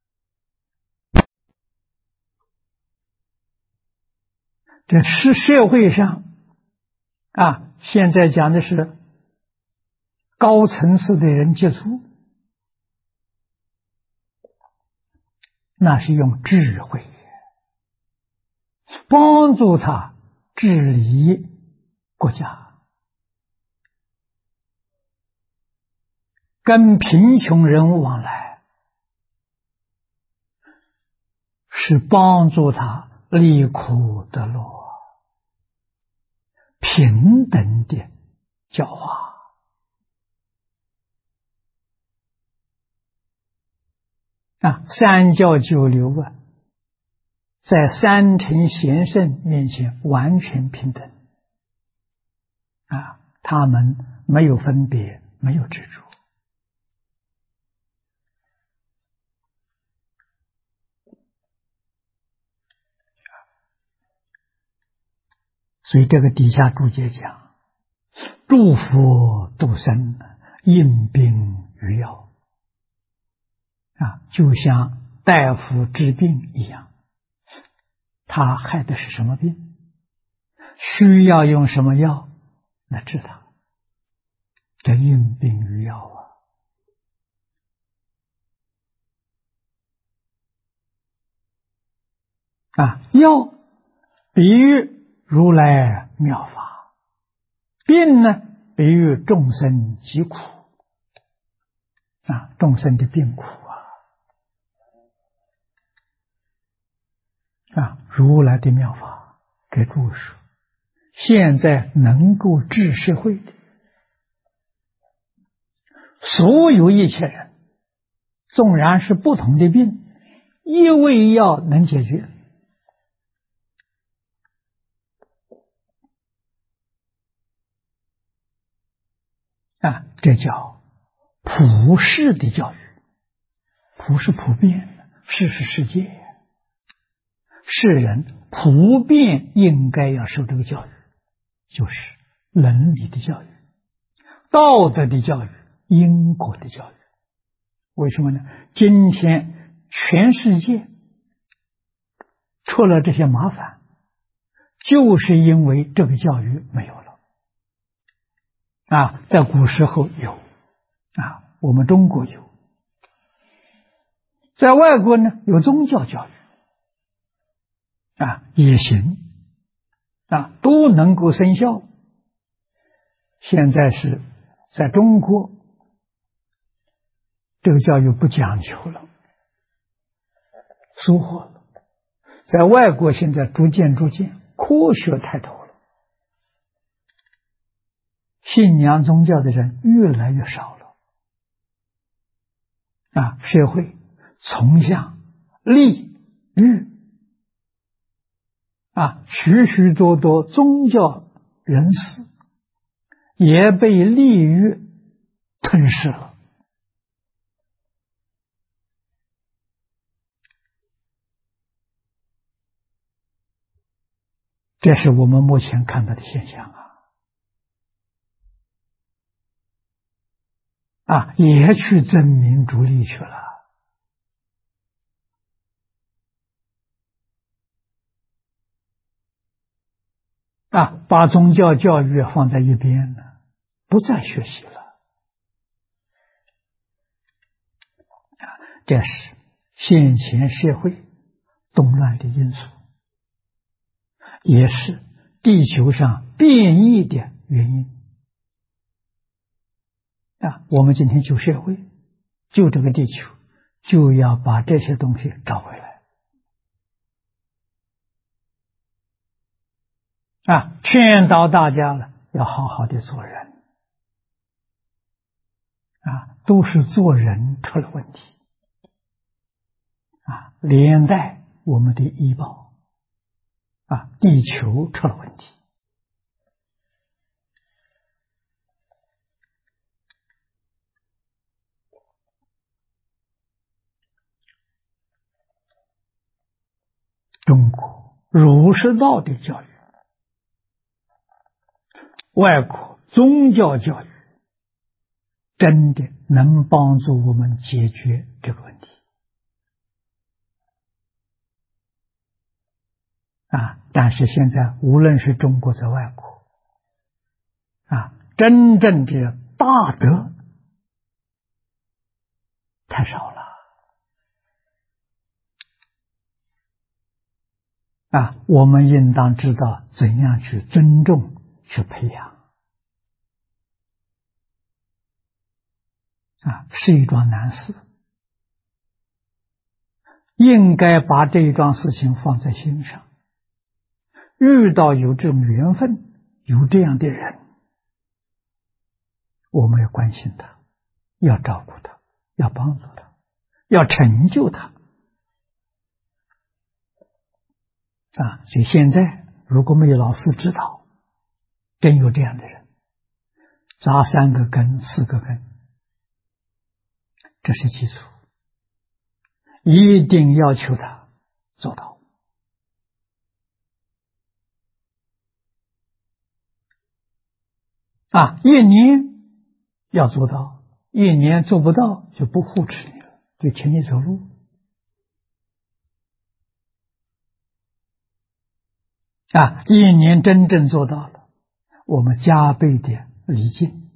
这是社会上现在讲的是高层次的人接触，那是用智慧帮助他治理国家，跟贫穷人往来是帮助他离苦得乐，平等的教化三教九流在三乘贤圣面前完全平等他们没有分别，没有执着。所以这个底下注解讲，诸佛度生，应病于药就像大夫治病一样，他害的是什么病，需要用什么药来治他，这应病于药药比喻如来妙法，病呢比喻众生疾苦众生的病苦如来的妙法给注释，现在能够治社会的所有一切人，纵然是不同的病，一味药能解决这叫普世的教育。普是普遍的，世是世界，世人普遍应该要受这个教育，就是伦理的教育、道德的教育、因果的教育。为什么呢？今天全世界出了这些麻烦，就是因为这个教育没有了在古时候有我们中国有，在外国呢有宗教教育也行都能够生效。现在是在中国这个教育不讲究了，疏忽了，在外国现在逐渐科学抬头了，信仰宗教的人越来越少了社会崇尚利欲许许多多宗教人士也被利欲吞噬了。这是我们目前看到的现象也去争名逐利去了把宗教教育放在一边了，不再学习了这是现前社会动乱的因素，也是地球上变异的原因我们今天救社会，救这个地球，就要把这些东西找回来劝导大家了，要好好的做人都是做人出了问题连带我们的医保地球出了问题。中国儒释道的教育，外国宗教教育，真的能帮助我们解决这个问题但是现在无论是中国在外国真正的大德太少了我们应当知道怎样去尊重，去培养是一桩难事，应该把这一桩事情放在心上。遇到有这种缘分，有这样的人，我们要关心他，要照顾他，要帮助他，要成就他所以现在如果没有老师指导，真有这样的人，扎3个根4个根，这是基础，一定要求他做到1年要做到，1年做不到就不护持你了，就请你走路1年真正做到了，我们加倍的礼敬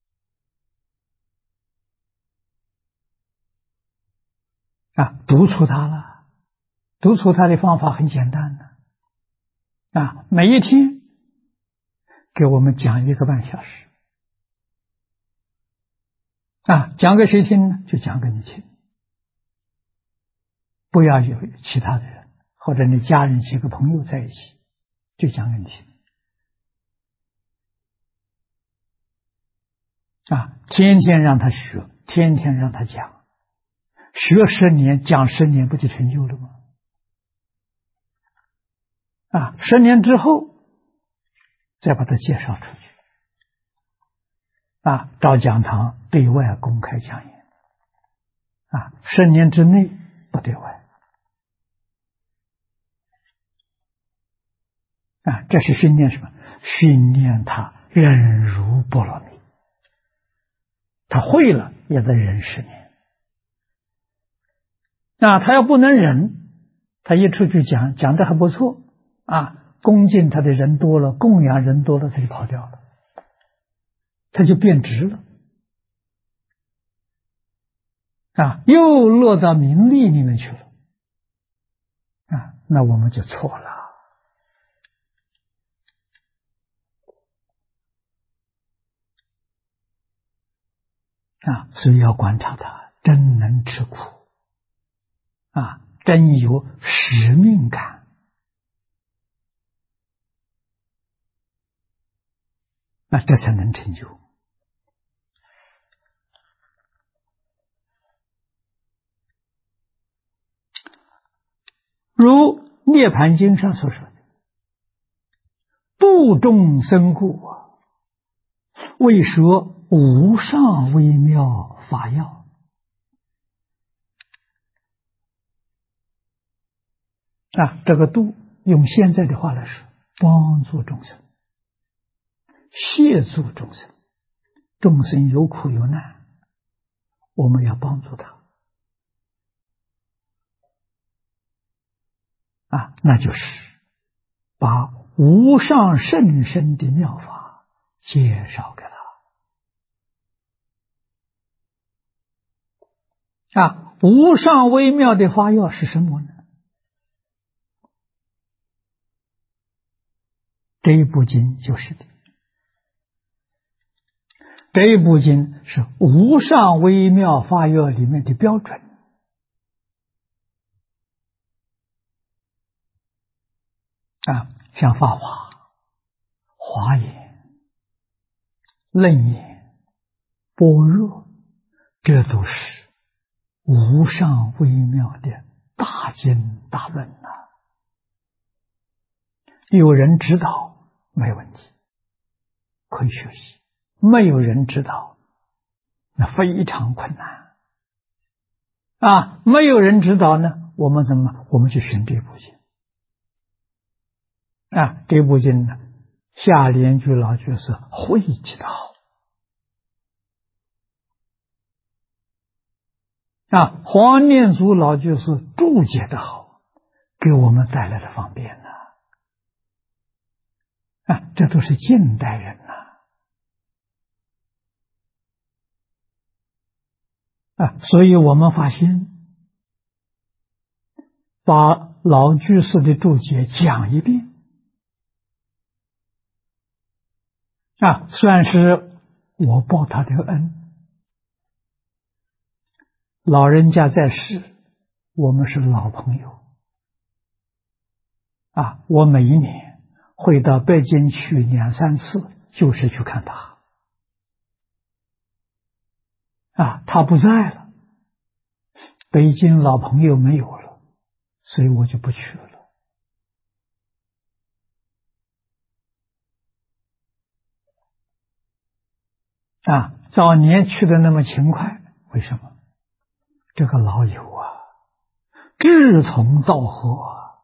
督促他了。督促他的方法很简单的每一天给我们讲1个半小时讲给谁听呢？就讲给你听，不要有其他的人或者你家人几个朋友在一起，就讲给你听天天让他学，天天让他讲，学10年讲10年，不就成就了吗10年之后再把它介绍出去找讲堂对外公开讲演10年之内不对外这是训练什么？训练他忍辱波罗蜜，他会了也得忍10年他要不能忍，他一出去讲得还不错恭敬他的人多了，供养人多了，他就跑掉了，他就变质了又落到名利里面去了那我们就错了所以要观察他真能吃苦真有使命感这才能成就。如《涅盘经》上所说的，度众生故为说无上微妙法要这个度用现在的话来说，帮助众生，协助众生，众生有苦有难，我们要帮助他那就是把无上甚深的妙法介绍给他无上微妙的法要是什么呢？这一部经就是的，这一部经是无上微妙法要里面的标准像法华华严、楞严、般若，这都是无上微妙的大经大论呐。有人指导没问题，可以学习；没有人指导，那非常困难啊！没有人指导呢，我们怎么？我们就选这部经啊！这部经呢，夏莲居老居士汇集的好啊，黄念祖老居士注解的好，给我们带来的方便呢啊！这都是近代人呐啊！所以我们发现，把老居士的注解讲一遍啊，算是我报他的恩。老人家在世，我们是老朋友啊。我每一年会到北京去2、3次，就是去看他啊。他不在了，北京老朋友没有了，所以我就不去了啊。早年去的那么勤快，为什么？这个老友啊，志同道合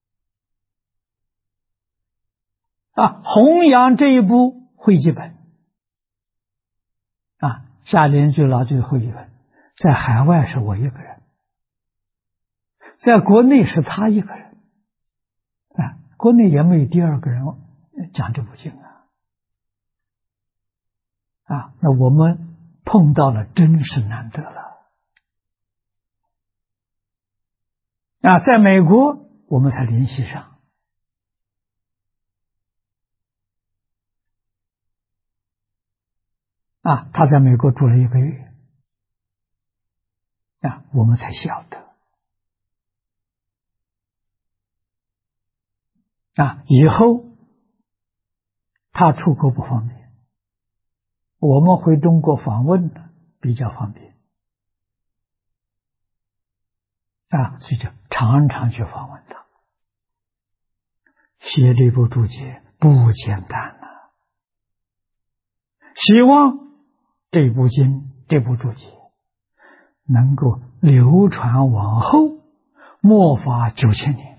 啊，弘扬这一部汇集本啊，夏莲居老居汇集本，在海外是我一个人，在国内是他一个人啊，国内也没有第二个人讲这部经啊，那我们碰到了，真是难得了啊！在美国我们才联系上啊，他在美国住了1个月啊，我们才晓得啊，以后他出国不方便，我们回中国访问呢比较方便啊，所以就常常去访问他。写这部注解不简单呐，希望这部经、这部注解能够流传往后，末法9000年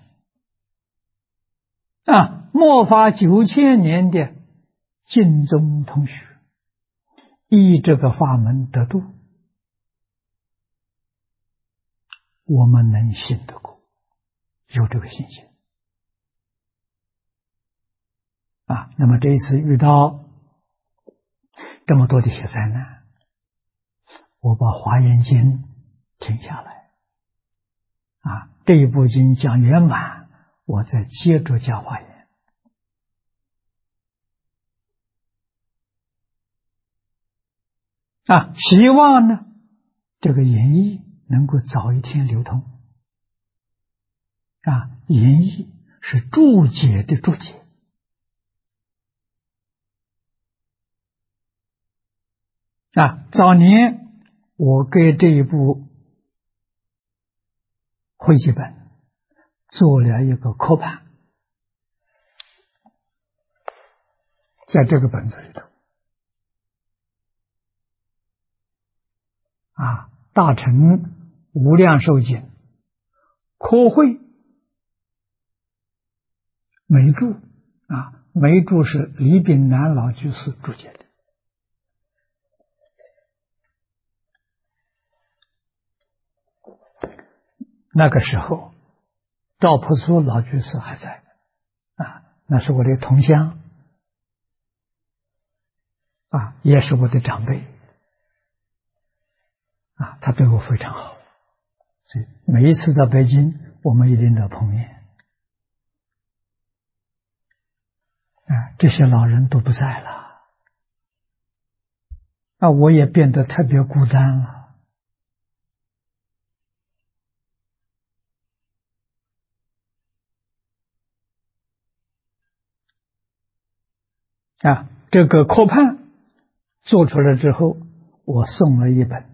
啊，末法9000年的净宗同学依这个法门得度，我们能信得过，有这个信心啊。那么这一次遇到这么多的一些灾难，我把《华严经》停下来啊，这一部经讲圆满，我再接着讲华严啊，希望呢这个演义能够早一天流通啊。演义是注解的注解啊。早年我给这一部汇集本做了一个刻版，在这个本子里头啊，大乘无量寿经科会梅注啊，梅注是李炳南老居士注解的。那个时候赵朴初老居士还在啊，那是我的同乡啊，也是我的长辈啊，他对我非常好，所以每一次到北京我们一定得碰面啊。这些老人都不在了啊，我也变得特别孤单了这个科判做出来之后，我送了一本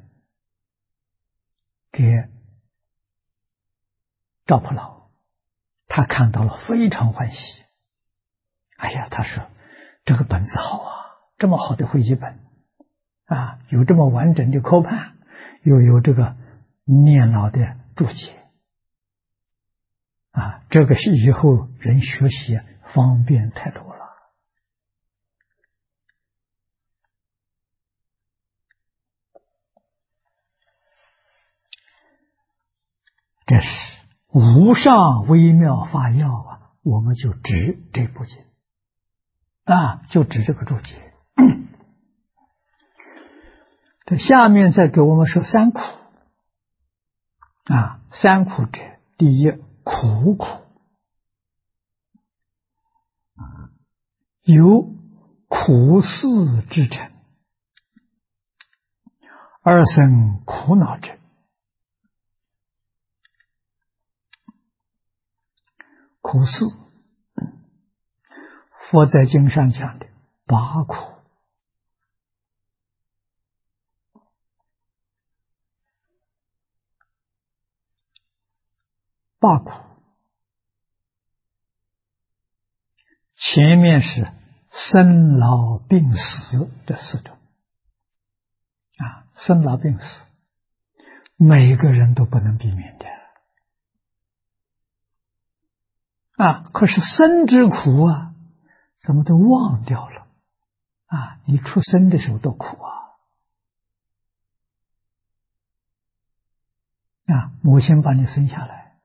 给赵普老，他看到了非常欢喜。哎呀，他说这个本子好啊，这么好的会集本有这么完整的科判，又有这个念老的注解这个是以后人学习方便太多了。这是无上微妙法要我们就指这部经就指这个注解。这下面再给我们说三苦三苦者，第一苦有苦事之成，而生苦恼者。苦事，佛在经上讲的八苦。八苦前面是生老病死这四种生老病死每个人都不能避免的可是生之苦怎么都忘掉了你出生的时候多苦母亲把你生下来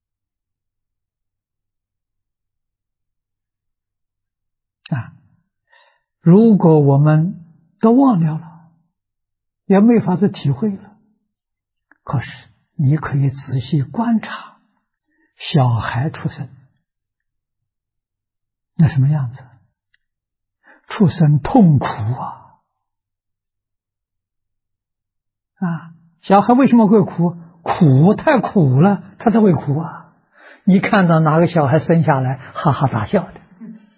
如果我们都忘掉了，也没法子体会了。可是你可以仔细观察小孩出生那什么样子，出生痛苦小孩为什么会苦？苦太苦了，他才会苦你看到哪个小孩生下来哈哈大笑的，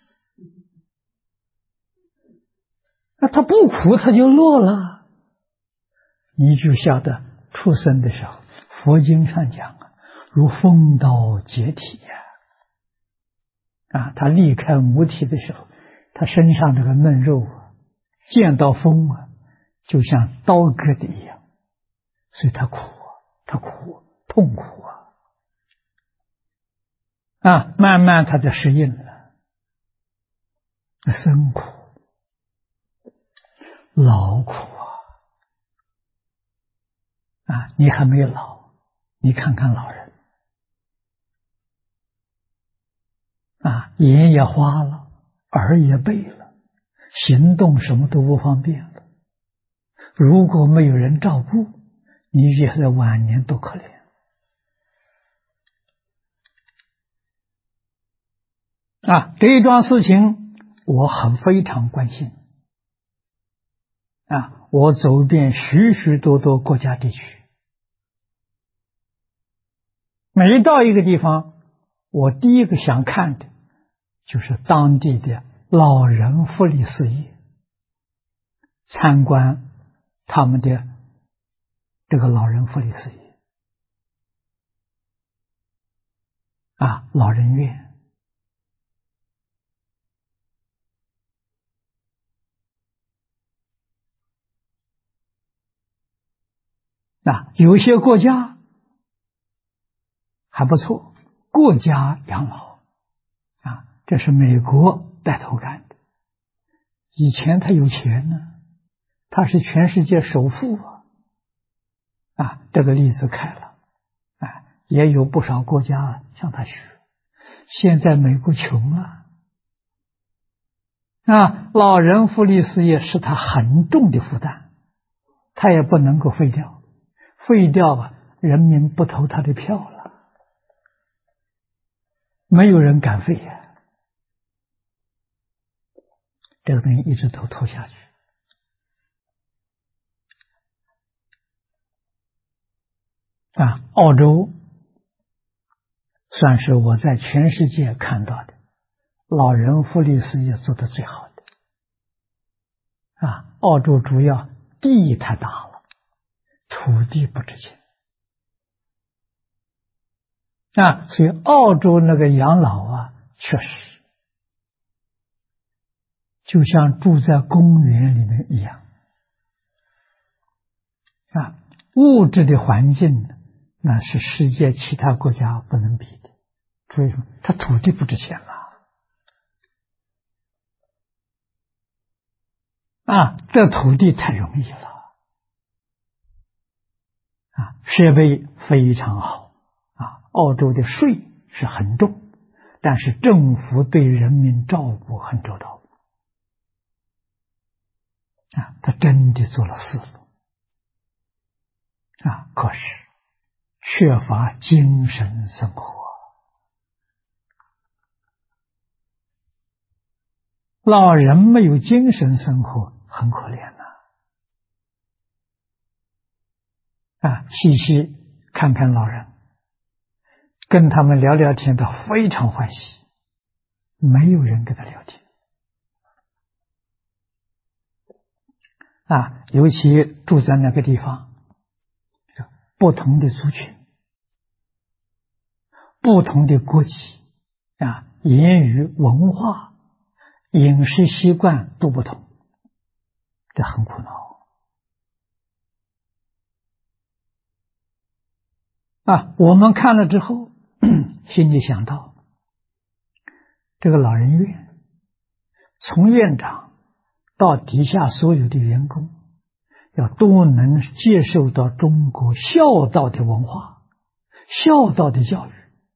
他不苦他就乐了。你就晓得出生的时候，佛经上讲如风刀解体他离开母体的时候，他身上这个嫩肉见到风就像刀割的一样，所以他苦他苦痛苦慢慢他就适应了。生苦老苦你还没老，你看看老人眼也花了，耳也背了，行动什么都不方便了。如果没有人照顾，你觉得晚年多可怜这一桩事情我非常关心我走遍许许多多国家地区，每到一个地方，我第一个想看的就是当地的老人福利事业，参观他们的这个老人福利事业老人院有些国家还不错，国家养老这是美国带头干的。以前他有钱呢，他是全世界首富这个例子开了也有不少国家向他学。现在美国穷了老人福利事业是他很重的负担，他也不能够废掉，废掉人民不投他的票了，没有人敢废这个东西一直都投下去澳洲算是我在全世界看到的老人福利事业做得最好的澳洲主要地太大了，土地不值钱所以澳洲那个养老确实就像住在公园里面一样物质的环境那是世界其他国家不能比的。所以说，它土地不值钱了这土地太容易了设备非常好澳洲的税是很重，但是政府对人民照顾很周到他真的做了4路可是缺乏精神生活，老人没有精神生活很可怜细细看看老人，跟他们聊聊天都非常欢喜，没有人跟他聊天尤其住在那个地方，不同的族群，不同的国籍言语文化饮食习惯都不同，这很苦恼我们看了之后心里想到这个老人院从院长到底下所有的员工要都能接受到中国孝道的文化，孝道的教育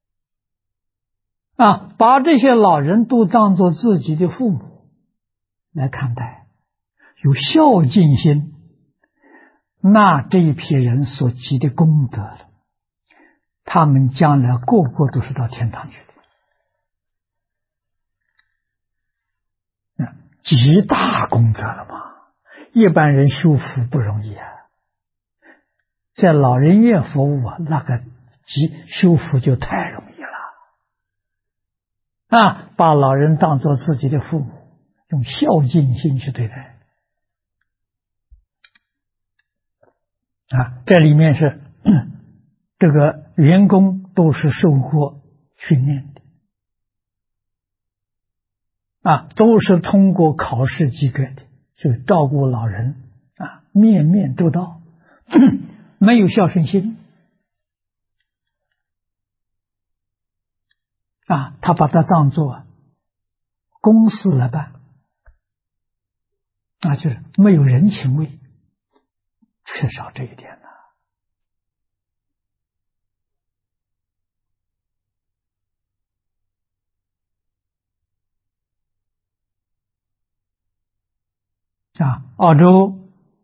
把这些老人都当作自己的父母来看待，有孝敬心，那这一批人所积的功德了，他们将来个个都是到天堂去的极大功德了嘛，一般人修福不容易在老人院服务那个修福就太容易了把老人当作自己的父母，用孝敬心去对待这里面是这个员工都是受过训练的都是通过考试及格的，就照顾老人面面周到没有孝顺心他把它当作公事来办就是没有人情味，缺少这一点澳洲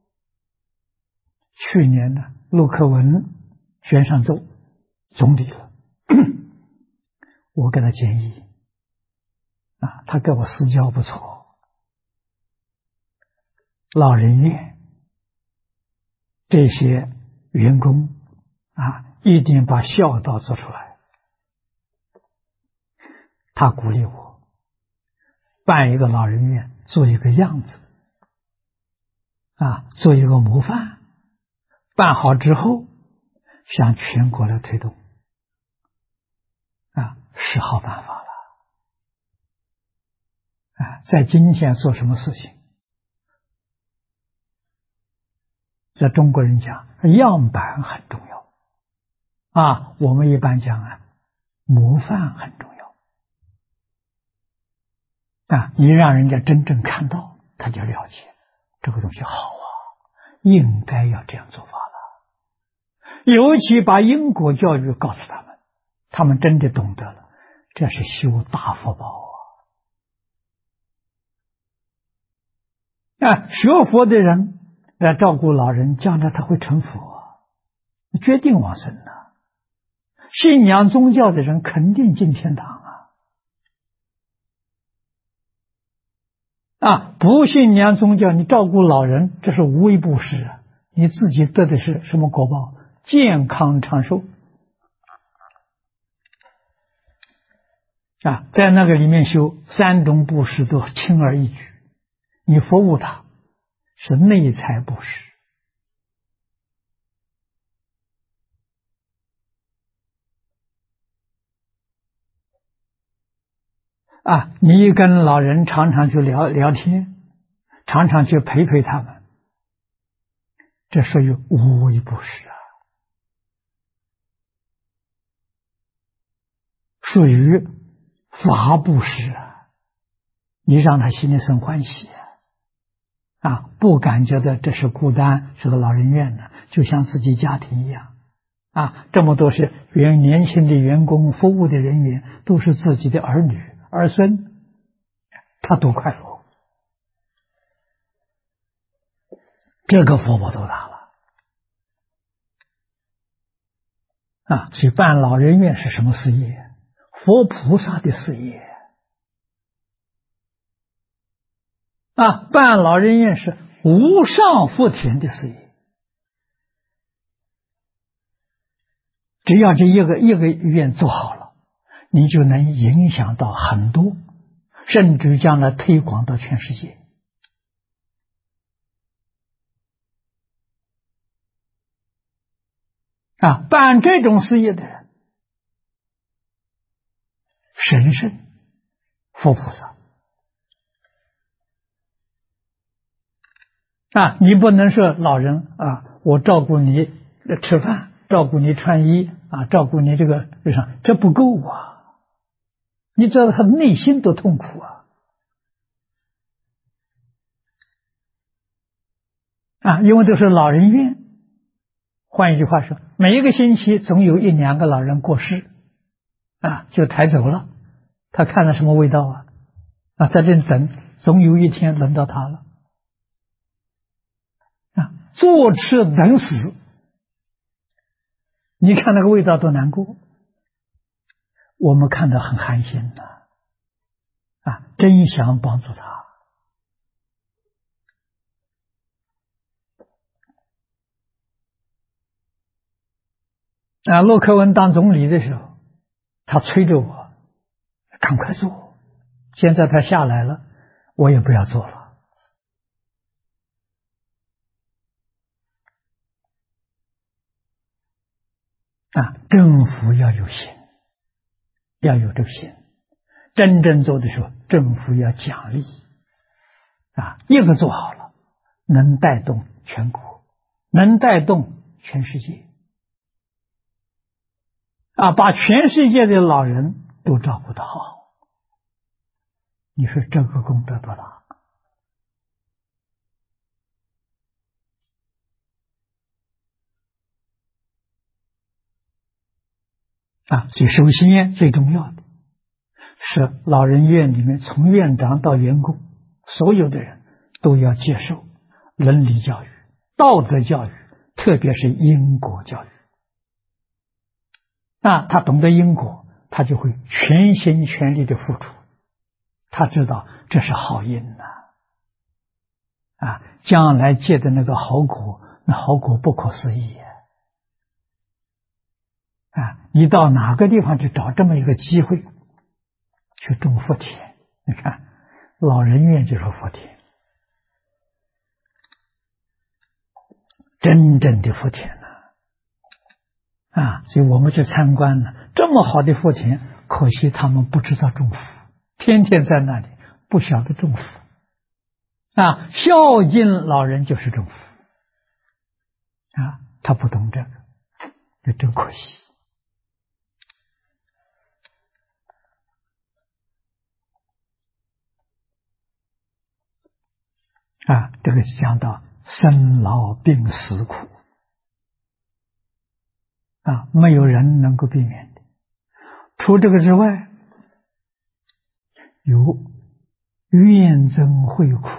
去年呢，陆克文选上州总理了我给他建议他跟我私交不错，老人院这些员工一定把孝道做出来，他鼓励我办一个老人院，做一个样子做一个模范，办好之后向全国来推动是好办法了在今天做什么事情，在中国人讲样板很重要我们一般讲模范很重要你让人家真正看到他就了解这个东西好应该要这样做法了，尤其把因果教育告诉他们，他们真的懂得了，这是修大福报学佛的人来照顾老人，将来他会成佛决定往生信仰宗教的人肯定进天堂不信仰宗教，你照顾老人，这是无微不施你自己得的是什么果报？健康长寿在那个里面修3种布施都轻而易举，你服务他， 是内财布施。你跟老人常常去聊聊天，常常去陪陪他们，这属于无为布施属于法布施你让他心里生欢喜不感觉到这是孤单，是个老人院呢，就像自己家庭一样这么多是年轻的员工、服务的人员，都是自己的儿女儿孙，他多快乐，这个福报多大了所以办老人院是什么事业？佛菩萨的事业办老人院是无上福田的事业。只要这一个院做好了，你就能影响到很多，甚至将来推广到全世界办这种事业的人，神圣佛菩萨你不能说老人我照顾你吃饭，照顾你穿衣照顾你这个日常，这不够你知道他内心多痛苦因为都是老人院。换一句话说，每一个星期总有1、2个老人过世就抬走了，他看了什么味道在这等，总有一天轮到他了坐吃等死，你看那个味道多难过，我们看得很寒心真想帮助他洛克文当总理的时候，他催着我赶快做，现在他下来了，我也不要做了政府要有心，要有这个心，真正做的时候，政府要奖励一个做好了，能带动全国，能带动全世界把全世界的老人都照顾得好，你说这个功德多大所以首先最重要的是老人院里面从院长到员工，所有的人都要接受伦理教育、道德教育，特别是因果教育他懂得因果，他就会全心全力的付出，他知道这是好因将来结的那个好果，那好果不可思议你到哪个地方去找这么一个机会去种福田？你看老人院就是福田，真正的福田所以我们去参观了这么好的福田，可惜他们不知道种福，天天在那里不晓得种福孝敬老人就是种福他不懂这个，这真可惜这个讲到生老病死苦没有人能够避免的。除这个之外，有怨憎会苦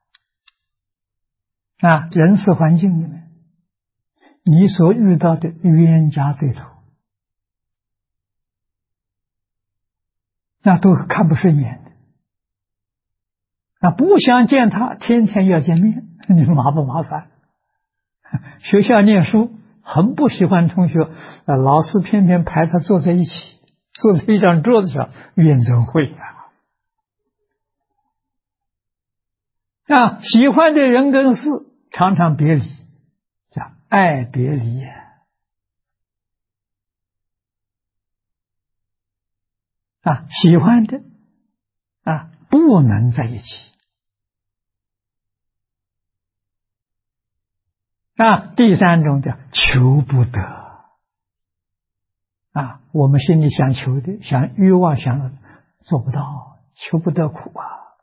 人事环境里面，你所遇到的冤家对头，那都看不顺眼的不想见他，天天要见面，你说麻不麻烦？学校念书很不喜欢同学老师偏偏排他坐在一起，坐在一张桌子上，怨憎会喜欢的人跟事常常别离，叫爱别离喜欢的不能在一起第三种叫求不得我们心里想求的，想欲望想做不到，求不得苦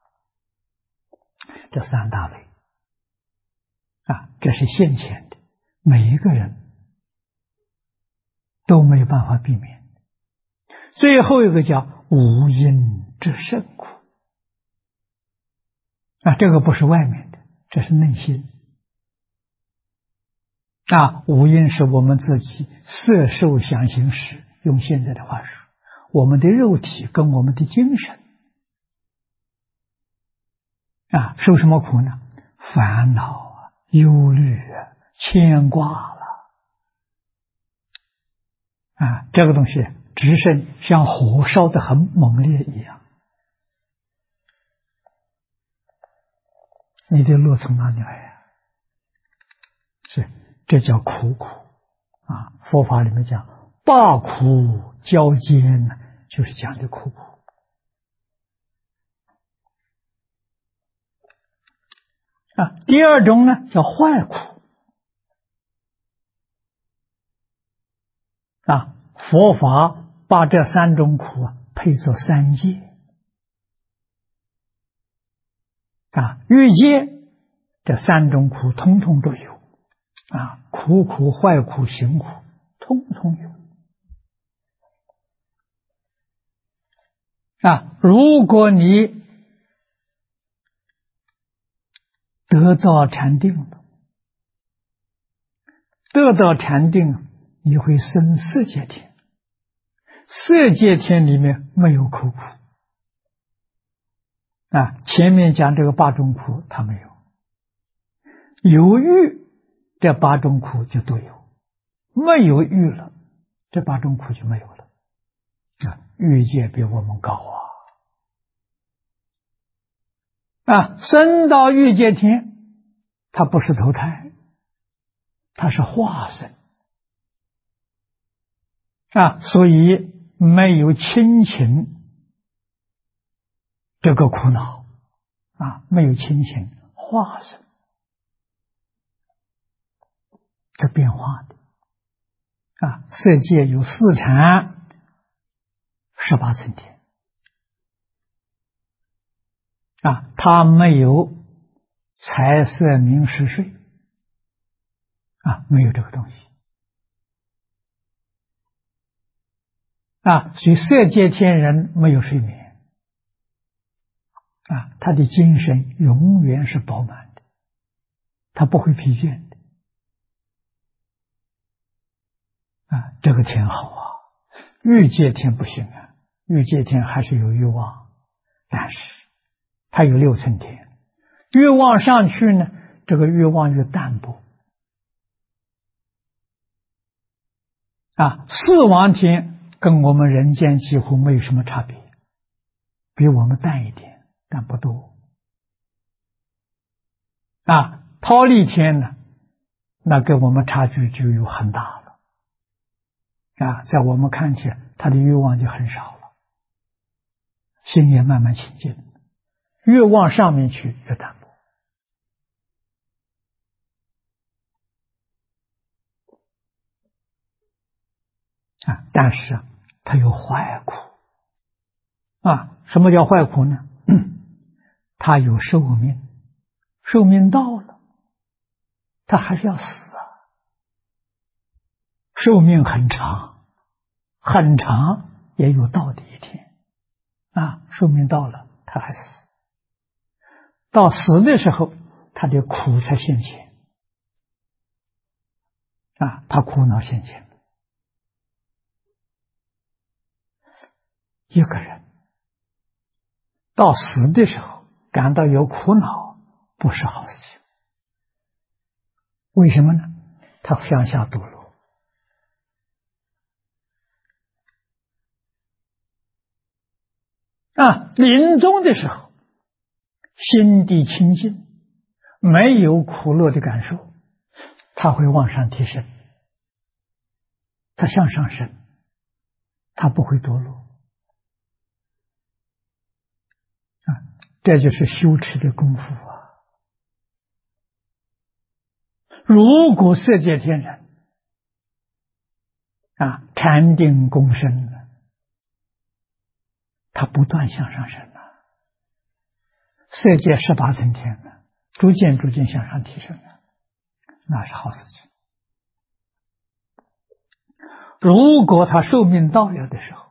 这三大类这是现前的，每一个人都没有办法避免。最后一个叫无因之甚苦这个不是外面的，这是内心无因是我们自己色受想行识，用现在的话说，我们的肉体跟我们的精神受什么苦呢？烦恼忧虑牵挂了这个东西直升像火烧得很猛烈一样，你的路从哪里来这叫苦佛法里面讲罢苦交煎就是讲的苦第二种呢叫坏苦佛法把这三种苦配作三界欲界这三种苦通通都有苦苦坏苦行苦通通有如果你得到禅定了，得到禅定你会生色界天，色界天里面没有苦前面讲这个八种苦它没有，有欲这八种苦就都有，没有欲了这八种苦就没有了欲界比我们高升到欲界天它不是投胎，它是化身所以没有亲情这个苦恼没有亲情化身这变化的色界有四禅18层天它没有财色名食睡没有这个东西所以色界天人没有睡眠他的精神永远是饱满的，他不会疲倦的这个天好欲界天不行欲界天还是有欲望，但是它有6层天，欲望上去呢，这个欲望越淡薄四王天跟我们人间几乎没有什么差别，比我们淡一点，但不多忉利天呢，那跟我们差距就有很大了在我们看起来他的欲望就很少了，心也慢慢清净，越往上面去越淡薄但是它有坏苦什么叫坏苦呢？它有寿命，寿命到了它还是要死寿命很长很长也有到的一天寿命到了它还死，到死的时候他的苦才现前他苦恼现前。一个人到死的时候感到有苦恼不是好事情，为什么呢？他向下堕落临终的时候心地清净， 没有苦乐的感受，他会往上提升，他向上升，他不会堕落啊！这就是修持的功夫啊！如果色界天人啊禅定共生了，他不断向上升了，色界18层天了，逐渐向上提升了，那是好事情。如果他寿命到了的时候，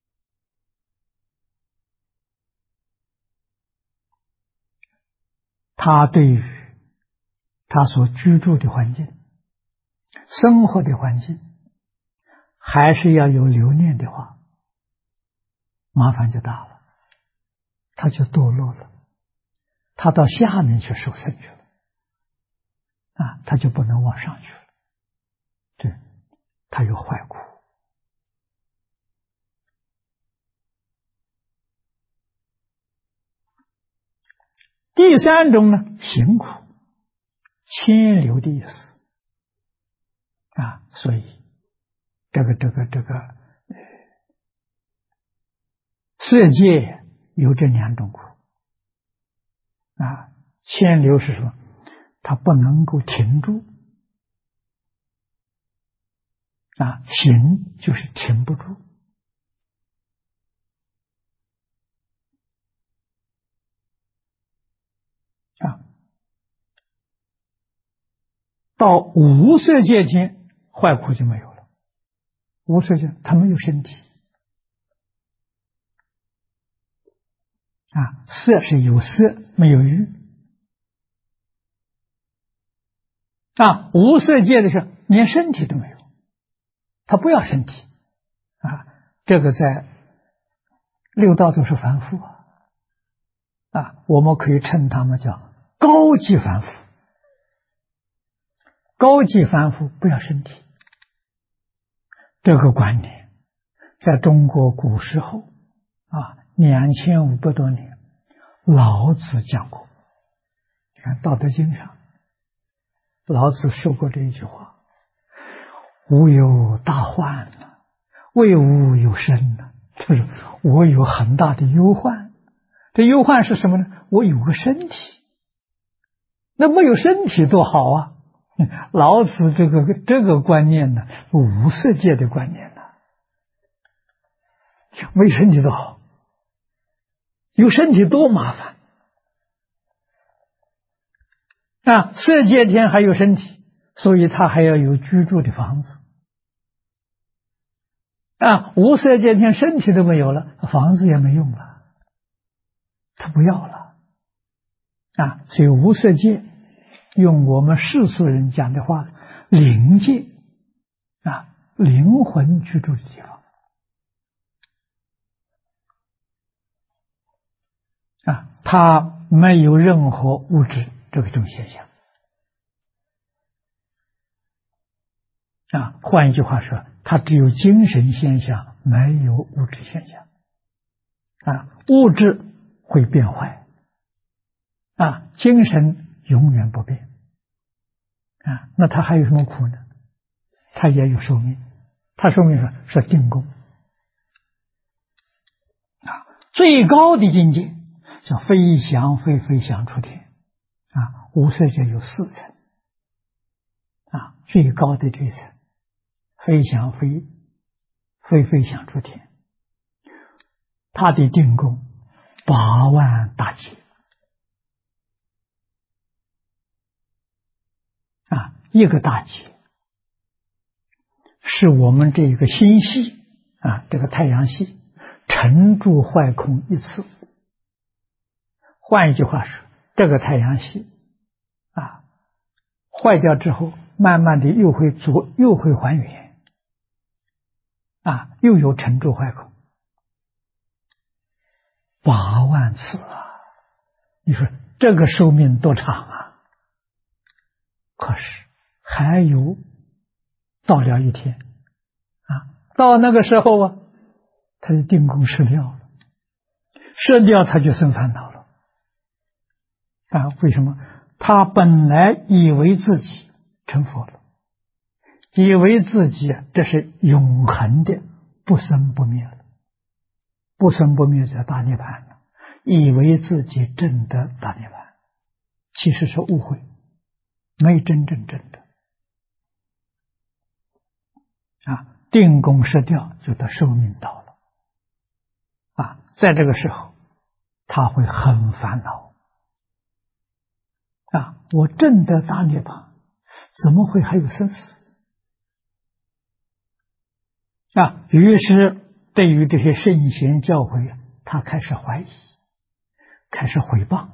他对于他所居住的环境、生活的环境还是要有留念的话，麻烦就大了，他就堕落了，他到下面去受生去了啊，他就不能往上去了，对，他有坏苦。第三种呢，行苦，牵流的意思啊，所以这个世界有这2种苦啊，牵流是说它不能够停住啊，行就是停不住啊。到无色界天，坏苦就没有了。无色界它没有身体啊，色是有色没有欲啊，无色界的时候连身体都没有，他不要身体啊，这个在六道都是凡夫啊，我们可以称他们叫高级凡夫。高级凡夫不要身体，这个观念在中国古时候啊2500多年，老子讲过。你看《道德经》上，老子说过这一句话：“吾有大患，为吾有身。”就是我有很大的忧患。这忧患是什么呢？我有个身体，那没有身体多好啊！老子这个观念呢，无色界的观念呢，没身体多好，有身体多麻烦啊！色界天还有身体，所以他还要有居住的房子啊！无色界天身体都没有了，房子也没用了，他不要了啊！所以无色界，用我们世俗人讲的话，灵界啊，灵魂居住的地方啊，它没有任何物质这种现象啊。换一句话说，它只有精神现象，没有物质现象啊。物质会变坏啊，精神永远不变啊。那它还有什么苦呢？它也有寿命，它寿命是定功啊。最高的境界叫飞翔飞翔出天啊，无色界有4层啊，最高的这一层飞翔飞翔出天，他的定功8万大劫啊，一个大劫是我们这个星系啊，这个太阳系沉住坏空一次。换一句话说，这个太阳系啊坏掉之后，慢慢的又会还原啊，又有沉住坏空8万次啊！你说这个寿命多长啊？可是还有到了一天啊，到那个时候啊，他的定功失掉了，失掉他就生烦恼了啊！为什么？ 他本来以为自己成佛了，以为自己这是永恒的，不生不灭了，不生不灭在大涅槃了，以为自己证得大涅槃，其实是误会，没真正证得。定功失掉，就得寿命到了。在这个时候，他会很烦恼。我证得大涅槃，怎么会还有生死？于是对于这些圣贤教诲，他开始怀疑，开始毁谤。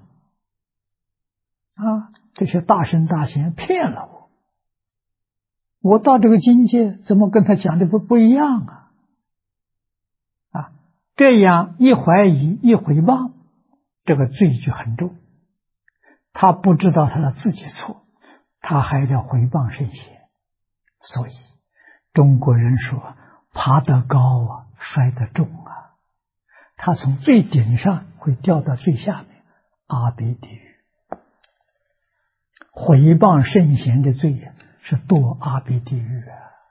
这些大圣大贤骗了我，我到这个境界怎么跟他讲的不一样啊？这样一怀疑一毁谤，这个罪就很重。他不知道他的自己错，他还要毁谤圣贤。所以中国人说爬得高摔得重他从最顶上会掉到最下面，阿鼻地狱。毁谤圣贤的罪是堕阿鼻地狱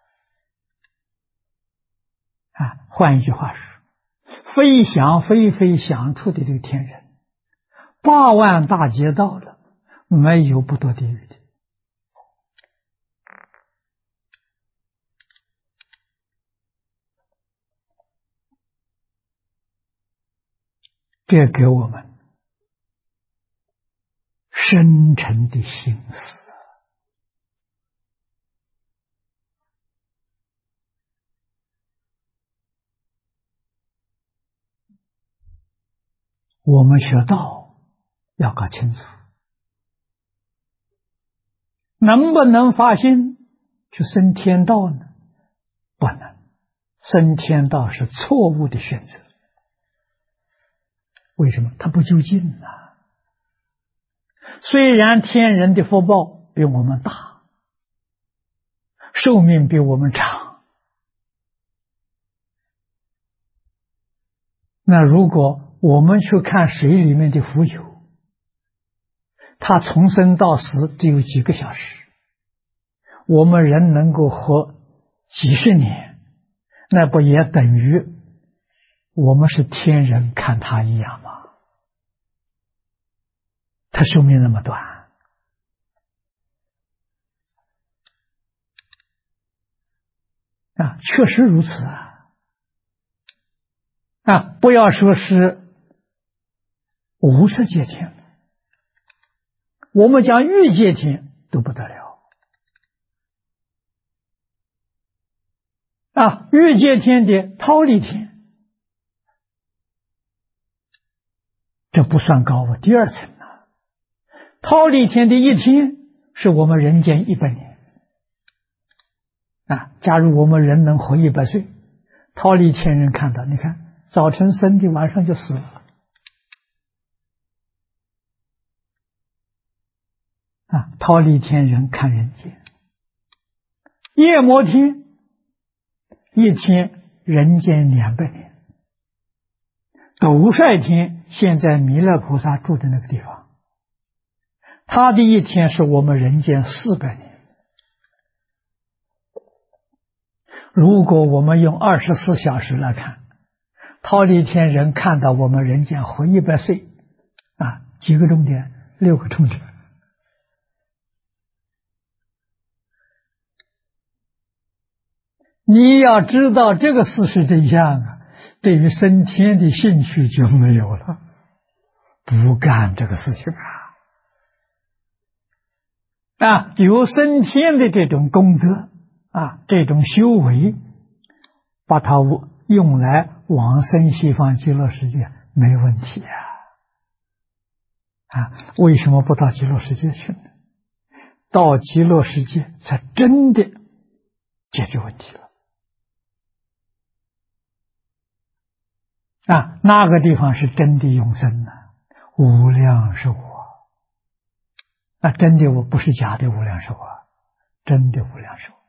换一句话说，非想非非想出的这个天人，8万大劫道了，没有不堕地狱的。这给我们深沉的心思。我们学道要搞清楚，能不能发心去升天道呢？不能，升天道是错误的选择。为什么？它不究竟虽然天人的福报比我们大，寿命比我们长，那如果我们去看水里面的浮游，它从生到死只有几个小时，我们人能够活几十年，那不也等于我们是天人看它一样吗？它寿命那么短。确实如此不要说是50界天，我们讲欲界天都不得了欲界天的忉利天，这不算高第2层忉利天的一天是我们人间100年假如我们人能活100岁，忉利天人看到，你看早晨生的，晚上就死了忉利天人看人间，夜摩天一天人间200年，斗率天现在弥勒菩萨住的那个地方，他的一天是我们人间400年。如果我们用24小时来看，忉利天人看到我们人间活100岁几个重点，6个重点。你要知道这个事实真相对于升天的兴趣就没有了，不干这个事情有升天的这种功德这种修为，把它用来往生西方极乐世界没问题为什么不到极乐世界去呢？到极乐世界才真的解决问题了那个地方是真的永生无量寿真的我不是假的无量寿真的无量寿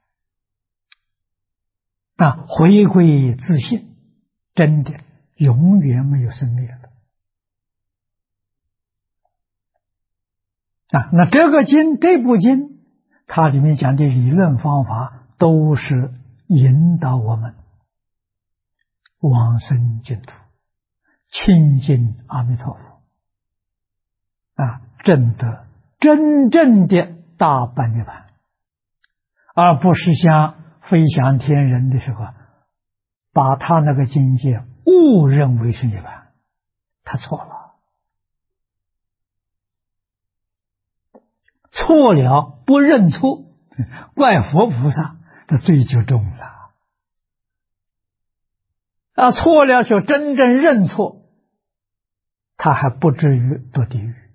回归自信，真的永远没有生灭了那这部经，它里面讲的理论方法都是引导我们往生净土，亲近阿弥陀佛，证得真正的大般涅槃，而不是像飞翔天人的时候，把他那个境界误认为是涅槃，他错了。错了不认错，怪佛菩萨的罪就重了。错了就真正认错，他还不至于堕地狱。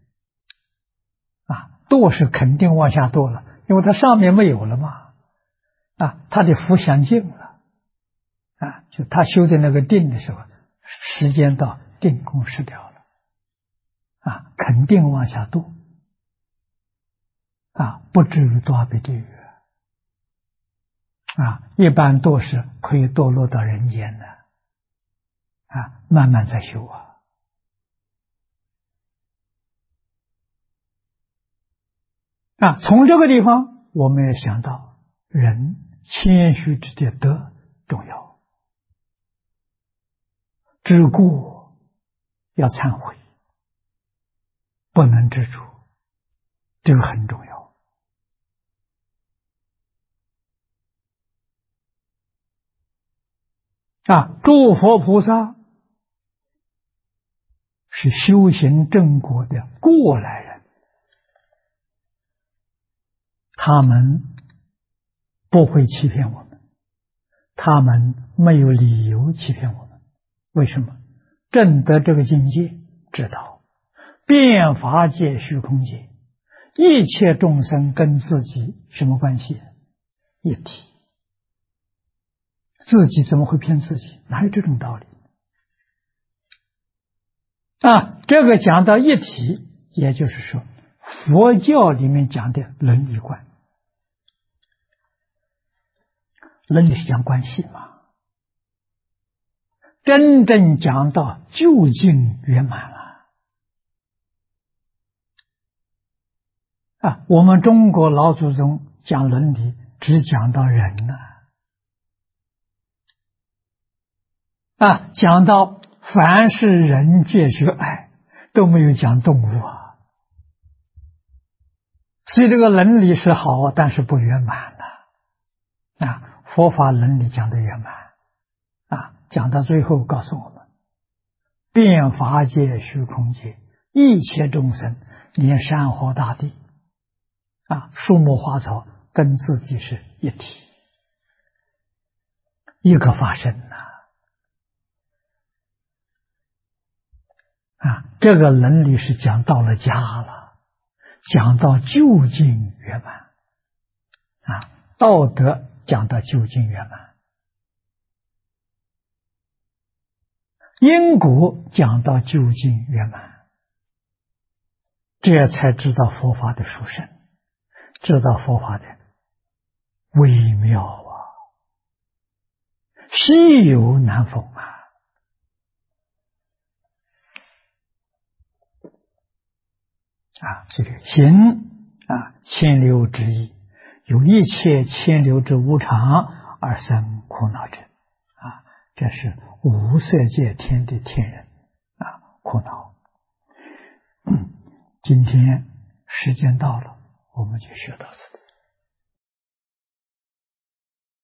堕是肯定往下堕了，因为他上面没有了嘛。他的福享尽了。就他修的那个定的时候，时间到，定功失掉了。肯定往下堕。不至于堕阿鼻地狱。一般堕是可以堕落到人间的。慢慢在修从这个地方我们也想到，人谦虚之的德重要，知过要忏悔，不能执着，这个很重要。诸佛菩萨是修行正果的过来人，他们不会欺骗我们，他们没有理由欺骗我们。为什么？证得这个境界，知道遍法界虚空界一切众生跟自己什么关系？一体。自己怎么会骗自己？哪有这种道理？这个讲到一体，也就是说佛教里面讲的伦理观。伦理是讲关系嘛，真正讲到究竟圆满了。我们中国老祖宗讲伦理只讲到人讲到凡是人皆学爱，都没有讲动物所以这个伦理是好，但是不圆满佛法伦理讲的圆满讲到最后告诉我们，遍法界虚空界一切众生，连山河大地树木花草跟自己是一体，一个法身这个伦理是讲到了家了，讲到究竟圆满道德讲到究竟圆满，因果讲到究竟圆满，这才知道佛法的殊胜，知道佛法的微妙稀有难逢这个行迁流之意，有一切迁流之无常而生苦恼者这是无色界天的天人苦恼。今天时间到了，我们就学到此。